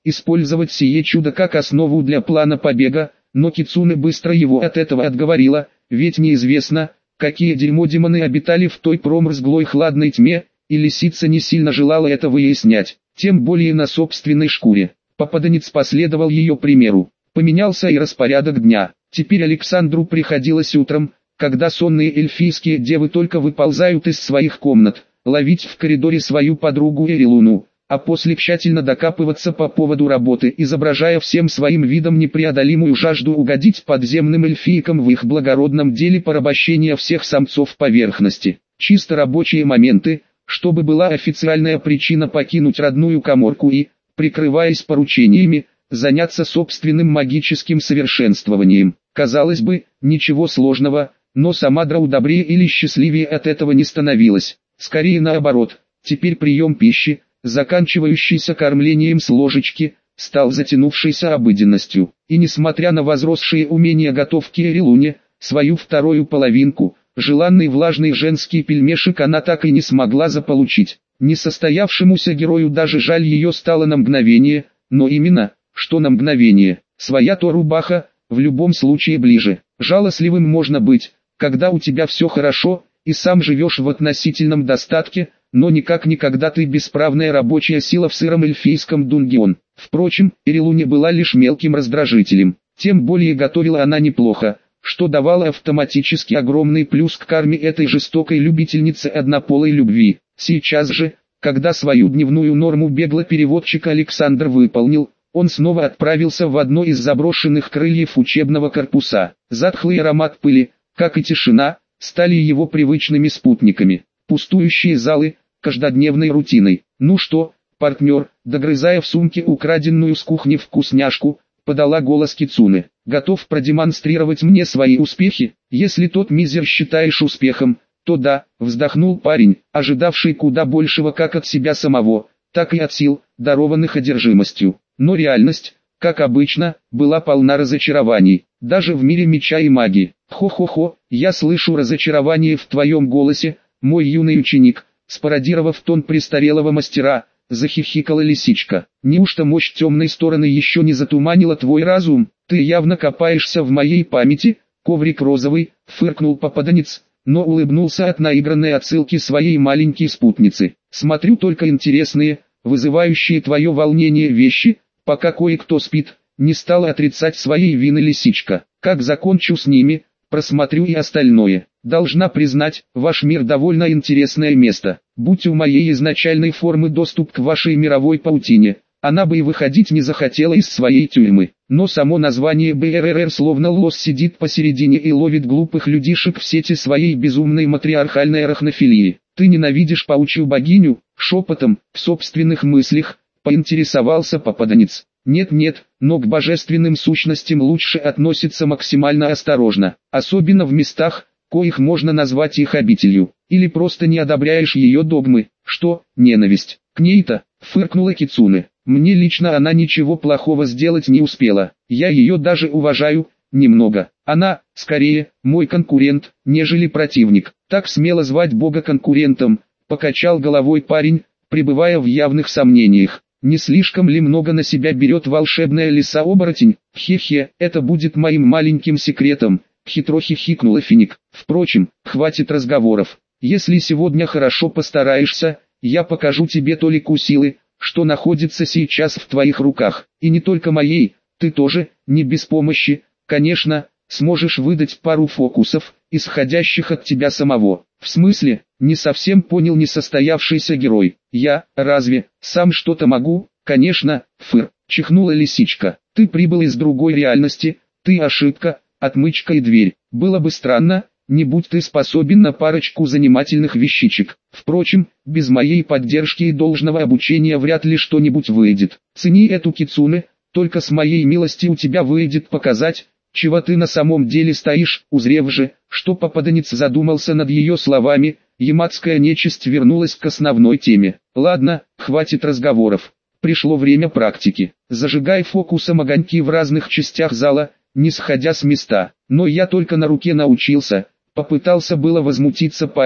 использовать сие чудо как основу для плана побега, но Кицуне быстро его от этого отговорила, ведь неизвестно, какие дерьмо-демоны обитали в той промерзглой хладной тьме, и лисица не сильно желала это выяснять, тем более на собственной шкуре. Попаданец последовал ее примеру. Поменялся и распорядок дня. Теперь Александру приходилось утром, когда сонные эльфийские девы только выползают из своих комнат, ловить в коридоре свою подругу Эрилуну, а после тщательно докапываться по поводу работы, изображая всем своим видом непреодолимую жажду угодить подземным эльфийкам в их благородном деле порабощения всех самцов поверхности. Чисто рабочие моменты, чтобы была официальная причина покинуть родную каморку и, прикрываясь поручениями, заняться собственным магическим совершенствованием. Казалось бы, ничего сложного, но сама Драу добрее или счастливее от этого не становилась. Скорее наоборот, теперь прием пищи, заканчивающийся кормлением с ложечки, стал затянувшейся обыденностью. И несмотря на возросшие умения готовки Эрилуне, свою вторую половинку, желанный влажный женский пельмешек она так и не смогла заполучить. Несостоявшемуся герою даже жаль ее стало на мгновение, но именно, что на мгновение. Своя-то рубаха, в любом случае ближе. Жалостливым можно быть, когда у тебя все хорошо, и сам живешь в относительном достатке, но никак никогда ты бесправная рабочая сила в сыром эльфийском дунгион. Впрочем, Эрилуне была лишь мелким раздражителем, тем более готовила она неплохо, что давало автоматически огромный плюс к карме этой жестокой любительницы однополой любви. Сейчас же, когда свою дневную норму бегло-переводчика Александр выполнил, он снова отправился в одно из заброшенных крыльев учебного корпуса. Затхлый аромат пыли, как и тишина, стали его привычными спутниками. Пустующие залы, каждодневной рутиной. «Ну что, партнер», догрызая в сумке украденную с кухни вкусняшку, подала голос Кицуне. «Готов продемонстрировать мне свои успехи? Если тот мизер считаешь успехом, то да», вздохнул парень, ожидавший куда большего как от себя самого, так и от сил, дарованных одержимостью. Но реальность, как обычно, была полна разочарований, даже в мире меча и магии. «Хо-хо-хо, я слышу разочарование в твоем голосе, мой юный ученик», спародировав тон престарелого мастера, захихикала лисичка. «Неужто мощь темной стороны еще не затуманила твой разум? Ты явно копаешься в моей памяти, коврик розовый», фыркнул попаданец, но улыбнулся от наигранной отсылки своей маленькой спутницы. «Смотрю только интересные, вызывающие твое волнение вещи, пока кое-кто спит», не стала отрицать своей вины лисичка. «Как закончу с ними, просмотрю и остальное. Должна признать, ваш мир довольно интересное место. Будь у моей изначальной формы доступ к вашей мировой паутине, она бы и выходить не захотела из своей тюрьмы. Но само название БРР словно лось сидит посередине и ловит глупых людишек в сети своей безумной матриархальной арахнофилии. Ты ненавидишь паучью богиню?» Шепотом, в собственных мыслях, поинтересовался попаданец. «Нет-нет, но к божественным сущностям лучше относиться максимально осторожно, особенно в местах, коих можно назвать их обителью, или просто не одобряешь ее догмы». «Что, ненависть? К ней-то?» фыркнула Кицуне. «Мне лично она ничего плохого сделать не успела, я ее даже уважаю, немного. Она, скорее, мой конкурент, нежели противник». «Так смело звать Бога конкурентом», покачал головой парень, пребывая в явных сомнениях. «Не слишком ли много на себя берет волшебная лиса-оборотень? Хе-хе, это будет моим маленьким секретом», хитро хихикнула Финик. «Впрочем, хватит разговоров. Если сегодня хорошо постараешься, я покажу тебе толику силы, что находится сейчас в твоих руках. И не только моей, ты тоже, не без помощи, конечно, сможешь выдать пару фокусов, исходящих от тебя самого». «В смысле?» — не совсем понял несостоявшийся герой. «Я, разве, сам что-то могу?» «Конечно, чихнула лисичка. «Ты прибыл из другой реальности, ты ошибка, отмычка и дверь. Было бы странно, не будь ты способен на парочку занимательных вещичек. Впрочем, без моей поддержки и должного обучения вряд ли что-нибудь выйдет. Цени эту Кицуне, только с моей милости у тебя выйдет показать, чего ты на самом деле стоишь». Узрев же, что попаданец задумался над ее словами, ямадская нечисть вернулась к основной теме. «Ладно, хватит разговоров. Пришло время практики. Зажигай фокусом огоньки в разных частях зала, не сходя с места». «Но я только на руке научился», попытался было возмутиться парень,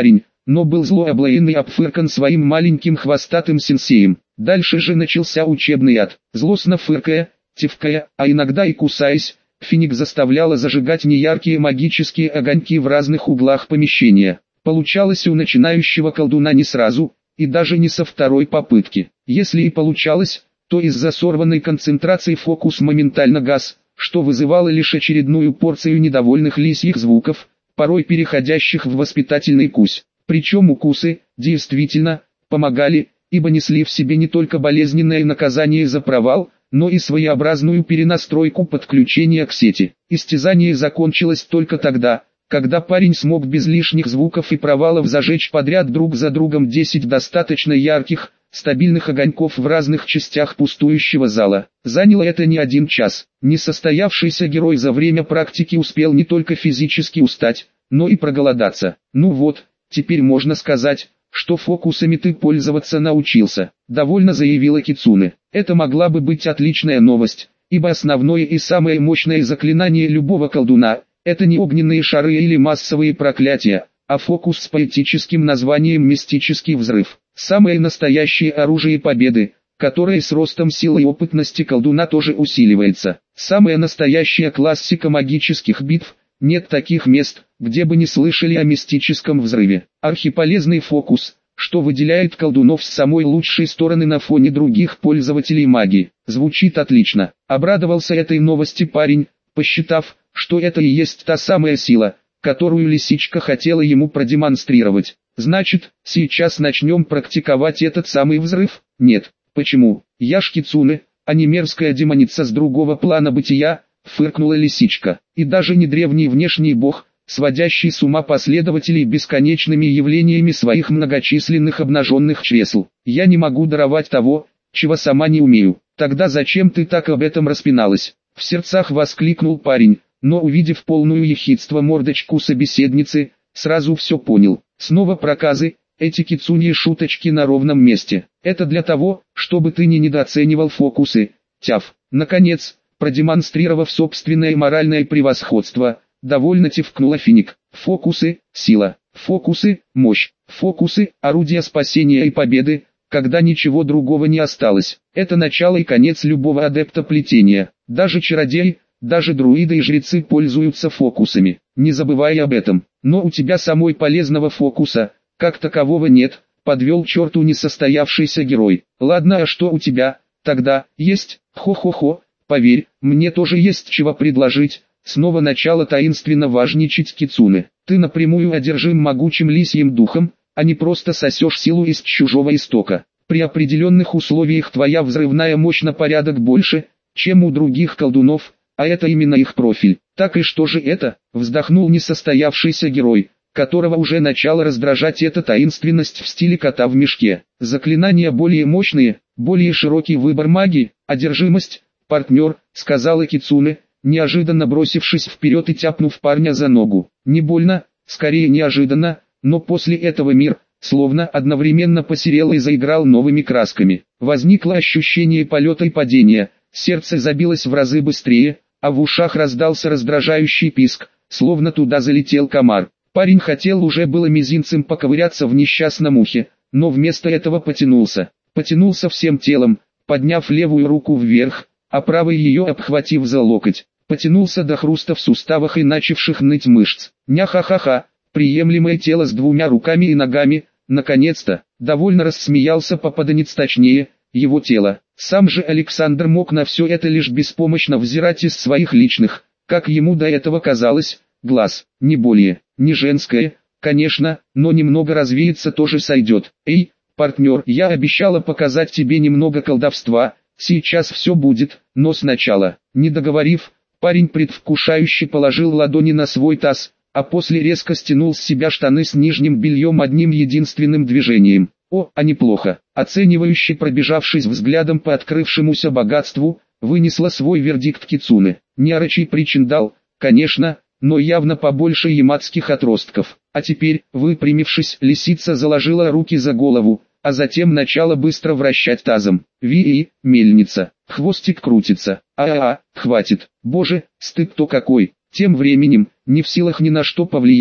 но был зло облаен и обфыркан своим маленьким хвостатым сенсеем. Дальше же начался учебный ад. Злостно фыркая, тявкая, а иногда и кусаясь, Финик заставляла зажигать неяркие магические огоньки в разных углах помещения. Получалось у начинающего колдуна не сразу, и даже не со второй попытки. Если и получалось, то из-за сорванной концентрации фокус моментально гас, что вызывало лишь очередную порцию недовольных лисьих звуков, порой переходящих в воспитательный кусь. Причем укусы, действительно, помогали, ибо несли в себе не только болезненное наказание за провал, но и своеобразную перенастройку подключения к сети. Истязание закончилось только тогда, когда парень смог без лишних звуков и провалов зажечь подряд друг за другом 10 достаточно ярких, стабильных огоньков в разных частях пустующего зала. Заняло это не 1 час. Несостоявшийся герой за время практики успел не только физически устать, но и проголодаться. Ну вот, теперь можно сказать, что фокусами ты пользоваться научился, довольно заявила Кицуне. Это могла бы быть отличная новость, ибо основное и самое мощное заклинание любого колдуна – это не огненные шары или массовые проклятия, а фокус с поэтическим названием «Мистический взрыв». Самое настоящее оружие победы, которое с ростом силы и опытности колдуна тоже усиливается. Самая настоящая классика магических битв. Нет таких мест, где бы не слышали о мистическом взрыве. Архиполезный фокус, что выделяет колдунов с самой лучшей стороны на фоне других пользователей магии. Звучит отлично. Обрадовался этой новости парень, посчитав, что это и есть та самая сила, которую лисичка хотела ему продемонстрировать. Значит, сейчас начнем практиковать этот самый взрыв? Нет. Почему? Я ж Кицуне, а не мерзкая демоница с другого плана бытия, фыркнула лисичка. И даже не древний внешний бог, сводящий с ума последователей бесконечными явлениями своих многочисленных обнаженных чресл. Я не могу даровать того, чего сама не умею. Тогда зачем ты так об этом распиналась? В сердцах воскликнул парень, но увидев полную ехидство мордочку собеседницы, сразу все понял. Снова проказы, эти кицуньи шуточки на ровном месте. Это для того, чтобы ты не недооценивал фокусы. Тяв. Наконец, продемонстрировав собственное моральное превосходство, довольно тявкнула Финик. Фокусы – сила. Фокусы – мощь. Фокусы – орудие спасения и победы, когда ничего другого не осталось. Это начало и конец любого адепта плетения. Даже чародеи, даже друиды и жрецы пользуются фокусами, не забывай об этом. Но у тебя самой полезного фокуса, как такового нет, подвел черту несостоявшийся герой. Ладно, а что у тебя, тогда, есть? Хо-хо-хо, поверь, мне тоже есть чего предложить. Снова начало таинственно важничать Кицуне. Ты напрямую одержим могучим лисьим духом, а не просто сосешь силу из чужого истока. При определенных условиях твоя взрывная мощь на порядок больше, чем у других колдунов, а это именно их профиль. Так и что же это? Вздохнул несостоявшийся герой, которого уже начала раздражать эта таинственность в стиле кота в мешке. Заклинания более мощные, более широкий выбор магии, одержимость, партнер, сказала Кицуне, неожиданно бросившись вперед и тяпнув парня за ногу. Не больно, скорее неожиданно, но после этого мир, словно одновременно посерел и заиграл новыми красками. Возникло ощущение полета и падения, сердце забилось в разы быстрее, а в ушах раздался раздражающий писк, словно туда залетел комар. Парень хотел уже было мизинцем поковыряться в несчастном ухе, но вместо этого потянулся. Потянулся всем телом, подняв левую руку вверх, а правой ее обхватив за локоть. Потянулся до хруста в суставах и начавших ныть мышц. Ня-ха-ха-ха, приемлемое тело с 2 руками и ногами, наконец-то, довольно рассмеялся попаданец, точнее, его тело. Сам же Александр мог на все это лишь беспомощно взирать из своих личных, как ему до этого казалось, глаз, не более, не женское, конечно, но немного развеяться тоже сойдет. Эй, партнер, я обещала показать тебе немного колдовства, сейчас все будет, но сначала. Не договорив, парень предвкушающе положил ладони на свой таз, а после резко стянул с себя штаны с нижним бельем одним единственным движением. О, а неплохо. Оценивающе пробежавшись взглядом по открывшемуся богатству, вынесла свой вердикт Кицуне. Не орочий причиндал, конечно, но явно побольше яматских отростков. А теперь, выпрямившись, лисица заложила руки за голову, а затем начала быстро вращать тазом. Ви-и, мельница, хвостик крутится. Хватит. Боже, стыд-то какой. Тем временем, не в силах ни на что повлиять,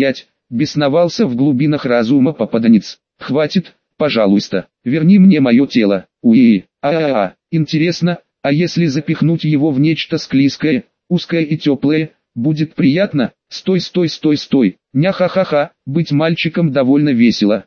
бесновался в глубинах разума попаданец. Хватит, пожалуйста, верни мне мое тело. Уи, интересно, а если запихнуть его в нечто склизкое, узкое и теплое, будет приятно? Стой, ня-ха-ха-ха, быть мальчиком довольно весело.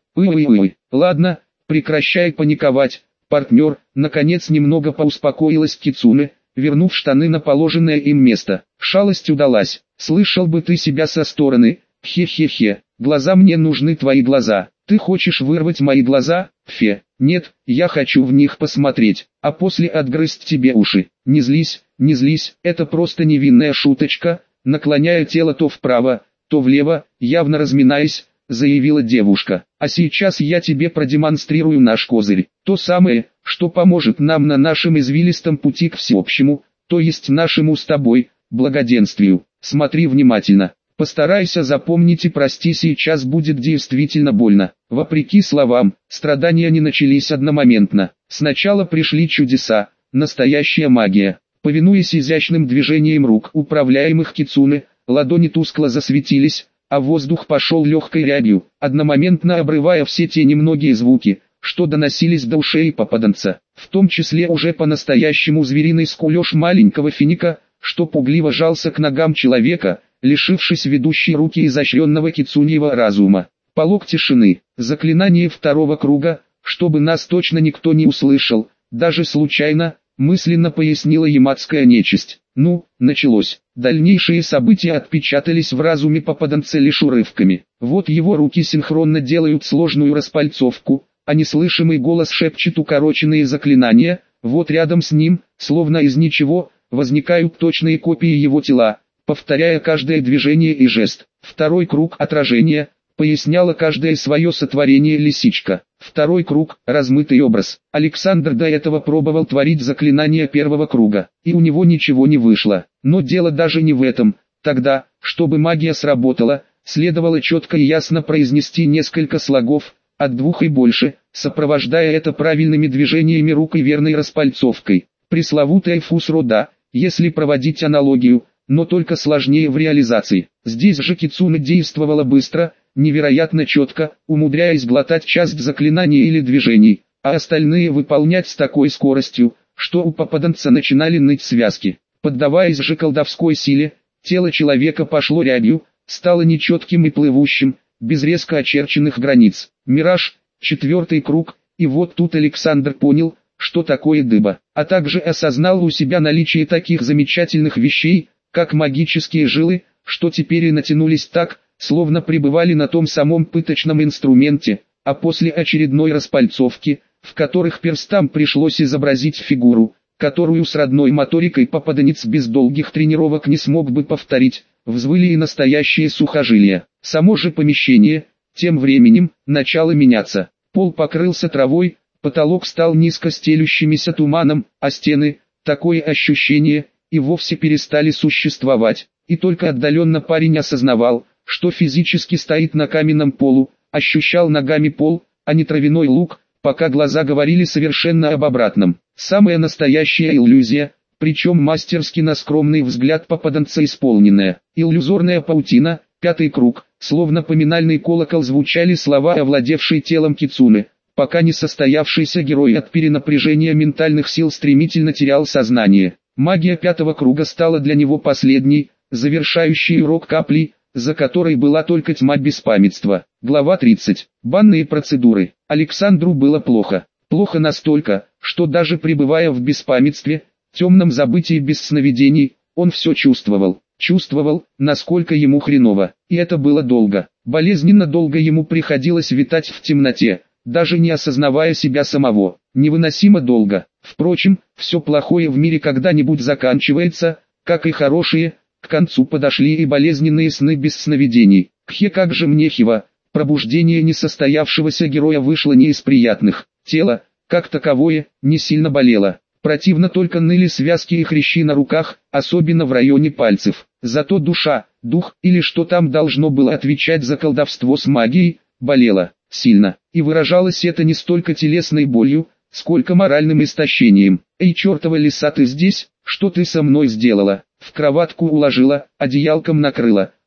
Ладно, прекращай паниковать, партнер. Наконец немного поуспокоилась Кицуне, вернув штаны на положенное им место. Шалость удалась. Слышал бы ты себя со стороны. Хе-хе-хе, глаза, мне нужны твои глаза. Ты хочешь вырвать мои глаза, Фе? Нет, я хочу в них посмотреть, а после отгрызть тебе уши. Не злись, это просто невинная шуточка. Наклоняя тело то вправо, то влево, явно разминаясь, заявила девушка. А сейчас я тебе продемонстрирую наш козырь. То самое, что поможет нам на нашем извилистом пути к всеобщему, то есть нашему с тобой, благоденствию. Смотри внимательно. Постарайся запомнить и прости, сейчас будет действительно больно. Вопреки словам, страдания не начались одномоментно. Сначала пришли чудеса, настоящая магия. Повинуясь изящным движениям рук, управляемых Кицуне, ладони тускло засветились, а воздух пошел легкой рябью, одномоментно обрывая все те немногие звуки, что доносились до ушей попаданца, в том числе уже по-настоящему звериный скулеж маленького финика, что пугливо жался к ногам человека, лишившись ведущей руки изощренного кицуньего разума. Полог тишины, заклинание второго круга, чтобы нас точно никто не услышал, даже случайно, мысленно пояснила ямадская нечисть. Ну, началось. Дальнейшие события отпечатались в разуме попаданца лишь урывками. Вот его руки синхронно делают сложную распальцовку, а неслышимый голос шепчет укороченные заклинания, вот рядом с ним, словно из ничего, возникают точные копии его тела, повторяя каждое движение и жест. Второй круг отражения, поясняла каждое свое сотворение лисичка. Второй круг – размытый образ. Александр до этого пробовал творить заклинания первого круга, и у него ничего не вышло. Но дело даже не в этом. Тогда, чтобы магия сработала, следовало четко и ясно произнести несколько слогов, от двух и больше, сопровождая это правильными движениями рук и верной распальцовкой. Пресловутая фус-рода, если проводить аналогию, но только сложнее в реализации. Здесь же Кицуне действовала быстро, невероятно четко, умудряясь глотать часть заклинаний или движений, а остальные выполнять с такой скоростью, что у попаданца начинали ныть связки. Поддаваясь же колдовской силе, тело человека пошло рябью, стало нечетким и плывущим, без резко очерченных границ. Мираж, четвертый круг, и вот тут Александр понял, что такое дыба, а также осознал у себя наличие таких замечательных вещей, как магические жилы, что теперь и натянулись так, словно пребывали на том самом пыточном инструменте, а после очередной распальцовки, в которых перстам пришлось изобразить фигуру, которую с родной моторикой попаданец без долгих тренировок не смог бы повторить, взвыли и настоящие сухожилия. Само же помещение, тем временем, начало меняться. Пол покрылся травой, потолок стал низко стелющимися туманом, а стены, такое ощущение, и вовсе перестали существовать. И только отдаленно парень осознавал, что физически стоит на каменном полу, ощущал ногами пол, а не травяной луг, пока глаза говорили совершенно об обратном. Самая настоящая иллюзия, причем мастерски на скромный взгляд попаданца исполненная. Иллюзорная паутина, пятый круг, словно поминальный колокол звучали слова овладевшей телом Кицуне, пока не состоявшийся герой от перенапряжения ментальных сил стремительно терял сознание. Магия пятого круга стала для него последней, завершающей урок каплей, за которой была только тьма беспамятства. Глава 30. Банные процедуры. Александру было плохо. Плохо настолько, что даже пребывая в беспамятстве, темном забытии без сновидений, он все чувствовал. Чувствовал, насколько ему хреново. И это было долго. Болезненно долго ему приходилось витать в темноте, даже не осознавая себя самого. Невыносимо долго. Впрочем, все плохое в мире когда-нибудь заканчивается, как и хорошие. К концу подошли и болезненные сны без сновидений. Кхе, как же мне хиво. Пробуждение несостоявшегося героя вышло не из приятных. Тело, как таковое, не сильно болело. Противно только ныли связки и хрящи на руках, особенно в районе пальцев. Зато душа, дух или что там должно было отвечать за колдовство с магией, болела сильно. И выражалось это не столько телесной болью, сколько моральным истощением. «Эй, чертова лиса, ты здесь? Что ты со мной сделала? В кроватку уложила, одеялком накрыла,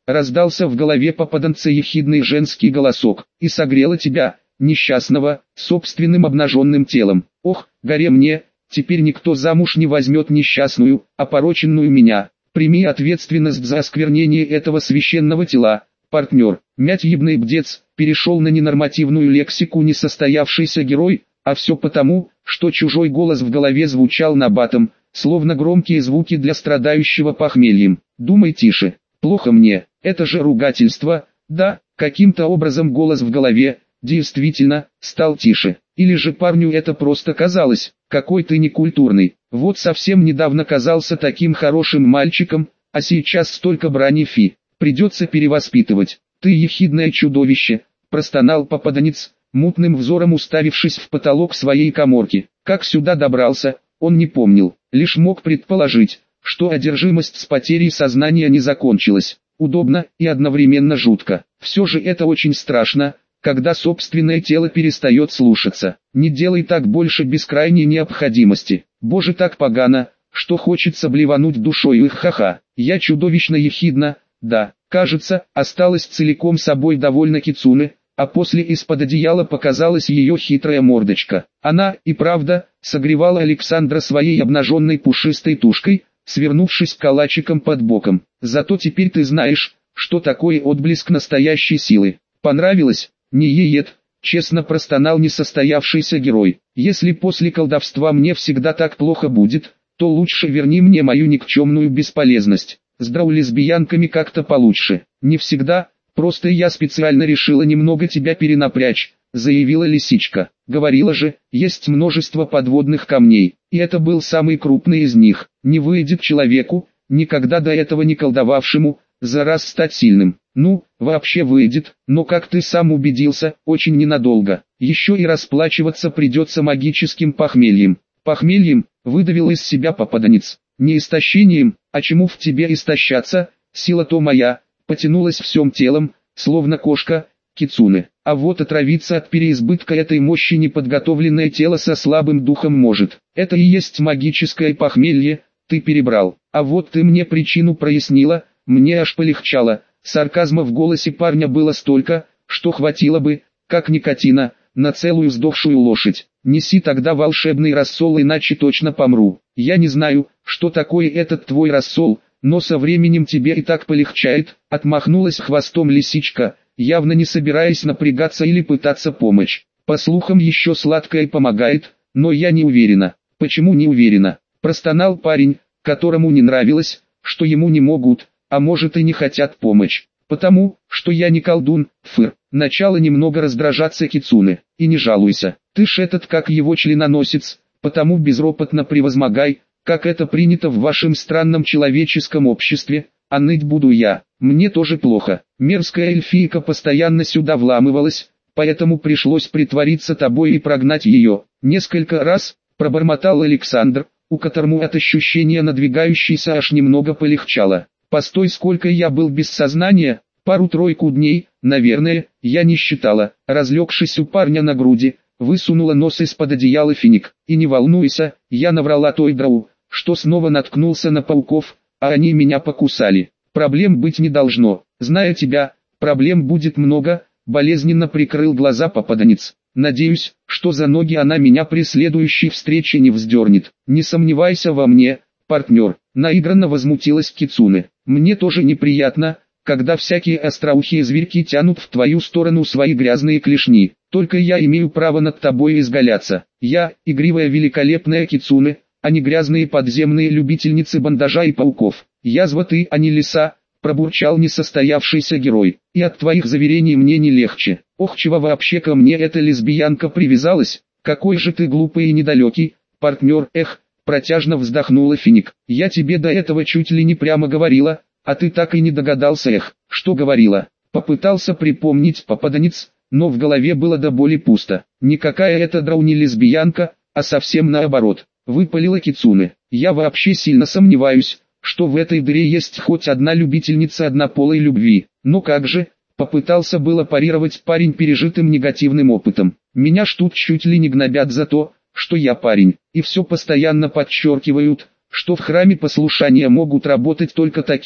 раздался в голове попаданца ехидный женский голосок, и согрела тебя, несчастного, собственным обнаженным телом. Ох, горе мне, теперь никто замуж не возьмет несчастную, опороченную меня. Прими ответственность за осквернение этого священного тела, партнер. Мять-ебный бдец, перешел на ненормативную лексику несостоявшийся герой, а все потому, что чужой голос в голове звучал набатом, словно громкие звуки для страдающего похмельем. Думай тише, плохо мне, это же ругательство, да, каким-то образом голос в голове, действительно, стал тише. Или же парню это просто казалось, какой ты некультурный, вот совсем недавно казался таким хорошим мальчиком, а сейчас столько брани фи, придется перевоспитывать. Ты ехидное чудовище, простонал попаданец, мутным взором уставившись в потолок своей каморки. Как сюда добрался, он не помнил, лишь мог предположить, что одержимость с потерей сознания не закончилась. Удобно и одновременно жутко. Все же это очень страшно, когда собственное тело перестает слушаться. Не делай так больше без крайней необходимости. Боже, так погано, что хочется блевануть душой. Их ха-ха. Я чудовищно ехидна, да, кажется, осталась целиком собой довольна Кицуне, а после из-под одеяла показалась ее хитрая мордочка. Она, и правда, согревала Александра своей обнаженной пушистой тушкой, свернувшись калачиком под боком. Зато теперь ты знаешь, что такое отблеск настоящей силы. Понравилось? Не ед, честно простонал несостоявшийся герой. Если после колдовства мне всегда так плохо будет, то лучше верни мне мою никчемную бесполезность. С драу-лесбиянками как-то получше. Не всегда, просто я специально решила немного тебя перенапрячь, заявила лисичка. Говорила же, есть множество подводных камней, и это был самый крупный из них. Не выйдет человеку, никогда до этого не колдовавшему, за раз стать сильным. Ну, вообще выйдет, но как ты сам убедился, очень ненадолго. Еще и расплачиваться придется магическим похмельем. Похмельем, выдавил из себя попаданец. Не истощением, а чему в тебе истощаться, сила то моя, потянулась всем телом, словно кошка, Кицуне. А вот отравиться от переизбытка этой мощи неподготовленное тело со слабым духом может. Это и есть магическое похмелье, ты перебрал. А вот ты мне причину прояснила, мне аж полегчало. Сарказма в голосе парня было столько, что хватило бы, как никотина, на целую сдохшую лошадь. Неси тогда волшебный рассол, иначе точно помру. Я не знаю, что такое этот твой рассол, но со временем тебе и так полегчает, отмахнулась хвостом лисичка, явно не собираясь напрягаться или пытаться помочь. По слухам еще сладкое помогает, но я не уверена. Почему не уверена? Простонал парень, которому не нравилось, что ему не могут, а может и не хотят помочь. Потому, что я не колдун, фыр. Начало немного раздражаться Кицуне. И не жалуйся, ты ж этот как его членоносец, потому безропотно превозмогай, как это принято в вашем странном человеческом обществе, а ныть буду я. Мне тоже плохо. Мерзкая эльфийка постоянно сюда вламывалась, поэтому пришлось притвориться тобой и прогнать ее. Несколько раз, пробормотал Александр, у которому от ощущения надвигающейся аж немного полегчало. Постой, сколько я был без сознания? Пару-тройку дней, наверное, я не считала. Разлегшись у парня на груди, высунула нос из-под одеяла Финик. И не волнуйся, я наврала той драу, что снова наткнулся на пауков, а они меня покусали. Проблем быть не должно. Зная тебя, проблем будет много, болезненно прикрыл глаза попаданец. Надеюсь, что за ноги она меня при следующей встрече не вздернет. Не сомневайся во мне, партнер. Наигранно возмутилась Кицуне. Мне тоже неприятно, когда всякие остроухие зверьки тянут в твою сторону свои грязные клешни. Только я имею право над тобой изгаляться. Я, игривая великолепная Кицуне, а не грязные подземные любительницы бандажа и пауков. Язва ты, а не лиса, пробурчал несостоявшийся герой. И от твоих заверений мне не легче. Ох, чего вообще ко мне эта лесбиянка привязалась? Какой же ты глупый и недалекий, партнер, эх. Протяжно вздохнула Финик. Я тебе до этого чуть ли не прямо говорила, а ты так и не догадался. Эх, что говорила? Попытался припомнить попаданец, но в голове было до боли пусто. Никакая это драу не лесбиянка, а совсем наоборот. Выпалила Кицуне. Я вообще сильно сомневаюсь, что в этой дыре есть хоть одна любительница однополой любви. Но как же, попытался было парировать парень пережитым негативным опытом. Меня ж тут чуть ли не гнобят за то, что я парень, и все постоянно подчеркивают, что в храме послушания могут работать только такие,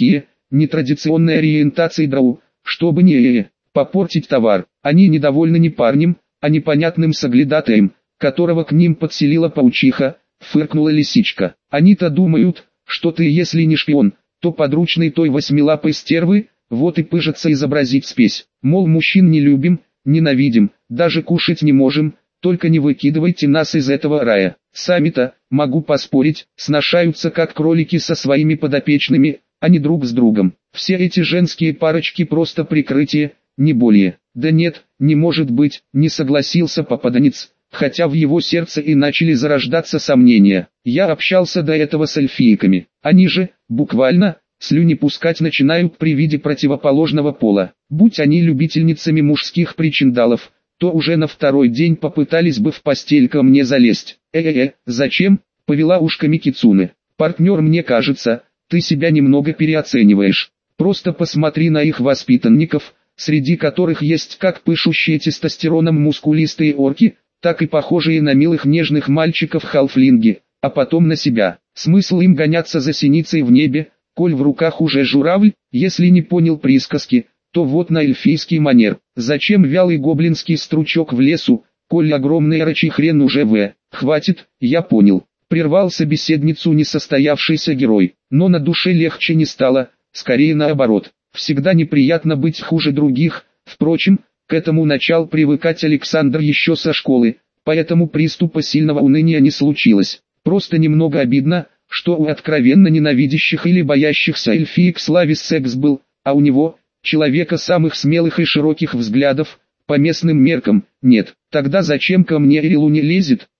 нетрадиционной ориентации драу, чтобы не попортить товар. Они недовольны не парнем, а непонятным соглядатаем, которого к ним подселила паучиха, фыркнула лисичка. Они-то думают, что ты если не шпион, то подручный той восьмилапой стервы, вот и пыжатся изобразить спесь. Мол, мужчин не любим, ненавидим, даже кушать не можем, только не выкидывайте нас из этого рая. Сами-то, могу поспорить, сношаются как кролики со своими подопечными, а не друг с другом. Все эти женские парочки просто прикрытие, не более. Да нет, не может быть, не согласился попаданец, хотя в его сердце и начали зарождаться сомнения. Я общался до этого с эльфийками. Они же, буквально, слюни пускать начинают при виде противоположного пола. Будь они любительницами мужских причиндалов, то уже на второй день попытались бы в постель ко мне залезть. Зачем? Повела ушками Кицуне. Партнер, мне кажется, ты себя немного переоцениваешь. Просто посмотри на их воспитанников, среди которых есть как пышущие тестостероном мускулистые орки, так и похожие на милых нежных мальчиков халфлинги, а потом на себя. Смысл им гоняться за синицей в небе, коль в руках уже журавль, если не понял присказки, то вот на эльфийский манер. Зачем вялый гоблинский стручок в лесу, коль огромный орочий хрен уже Хватит, я понял. Прервал собеседницу несостоявшийся герой, но на душе легче не стало, скорее наоборот. Всегда неприятно быть хуже других, впрочем, к этому начал привыкать Александр еще со школы, поэтому приступа сильного уныния не случилось. Просто немного обидно, что у откровенно ненавидящих или боящихся эльфиек славе секс был, а у него, человека самых смелых и широких взглядов, по местным меркам, нет. Тогда зачем ко мне Ирилу не лезет?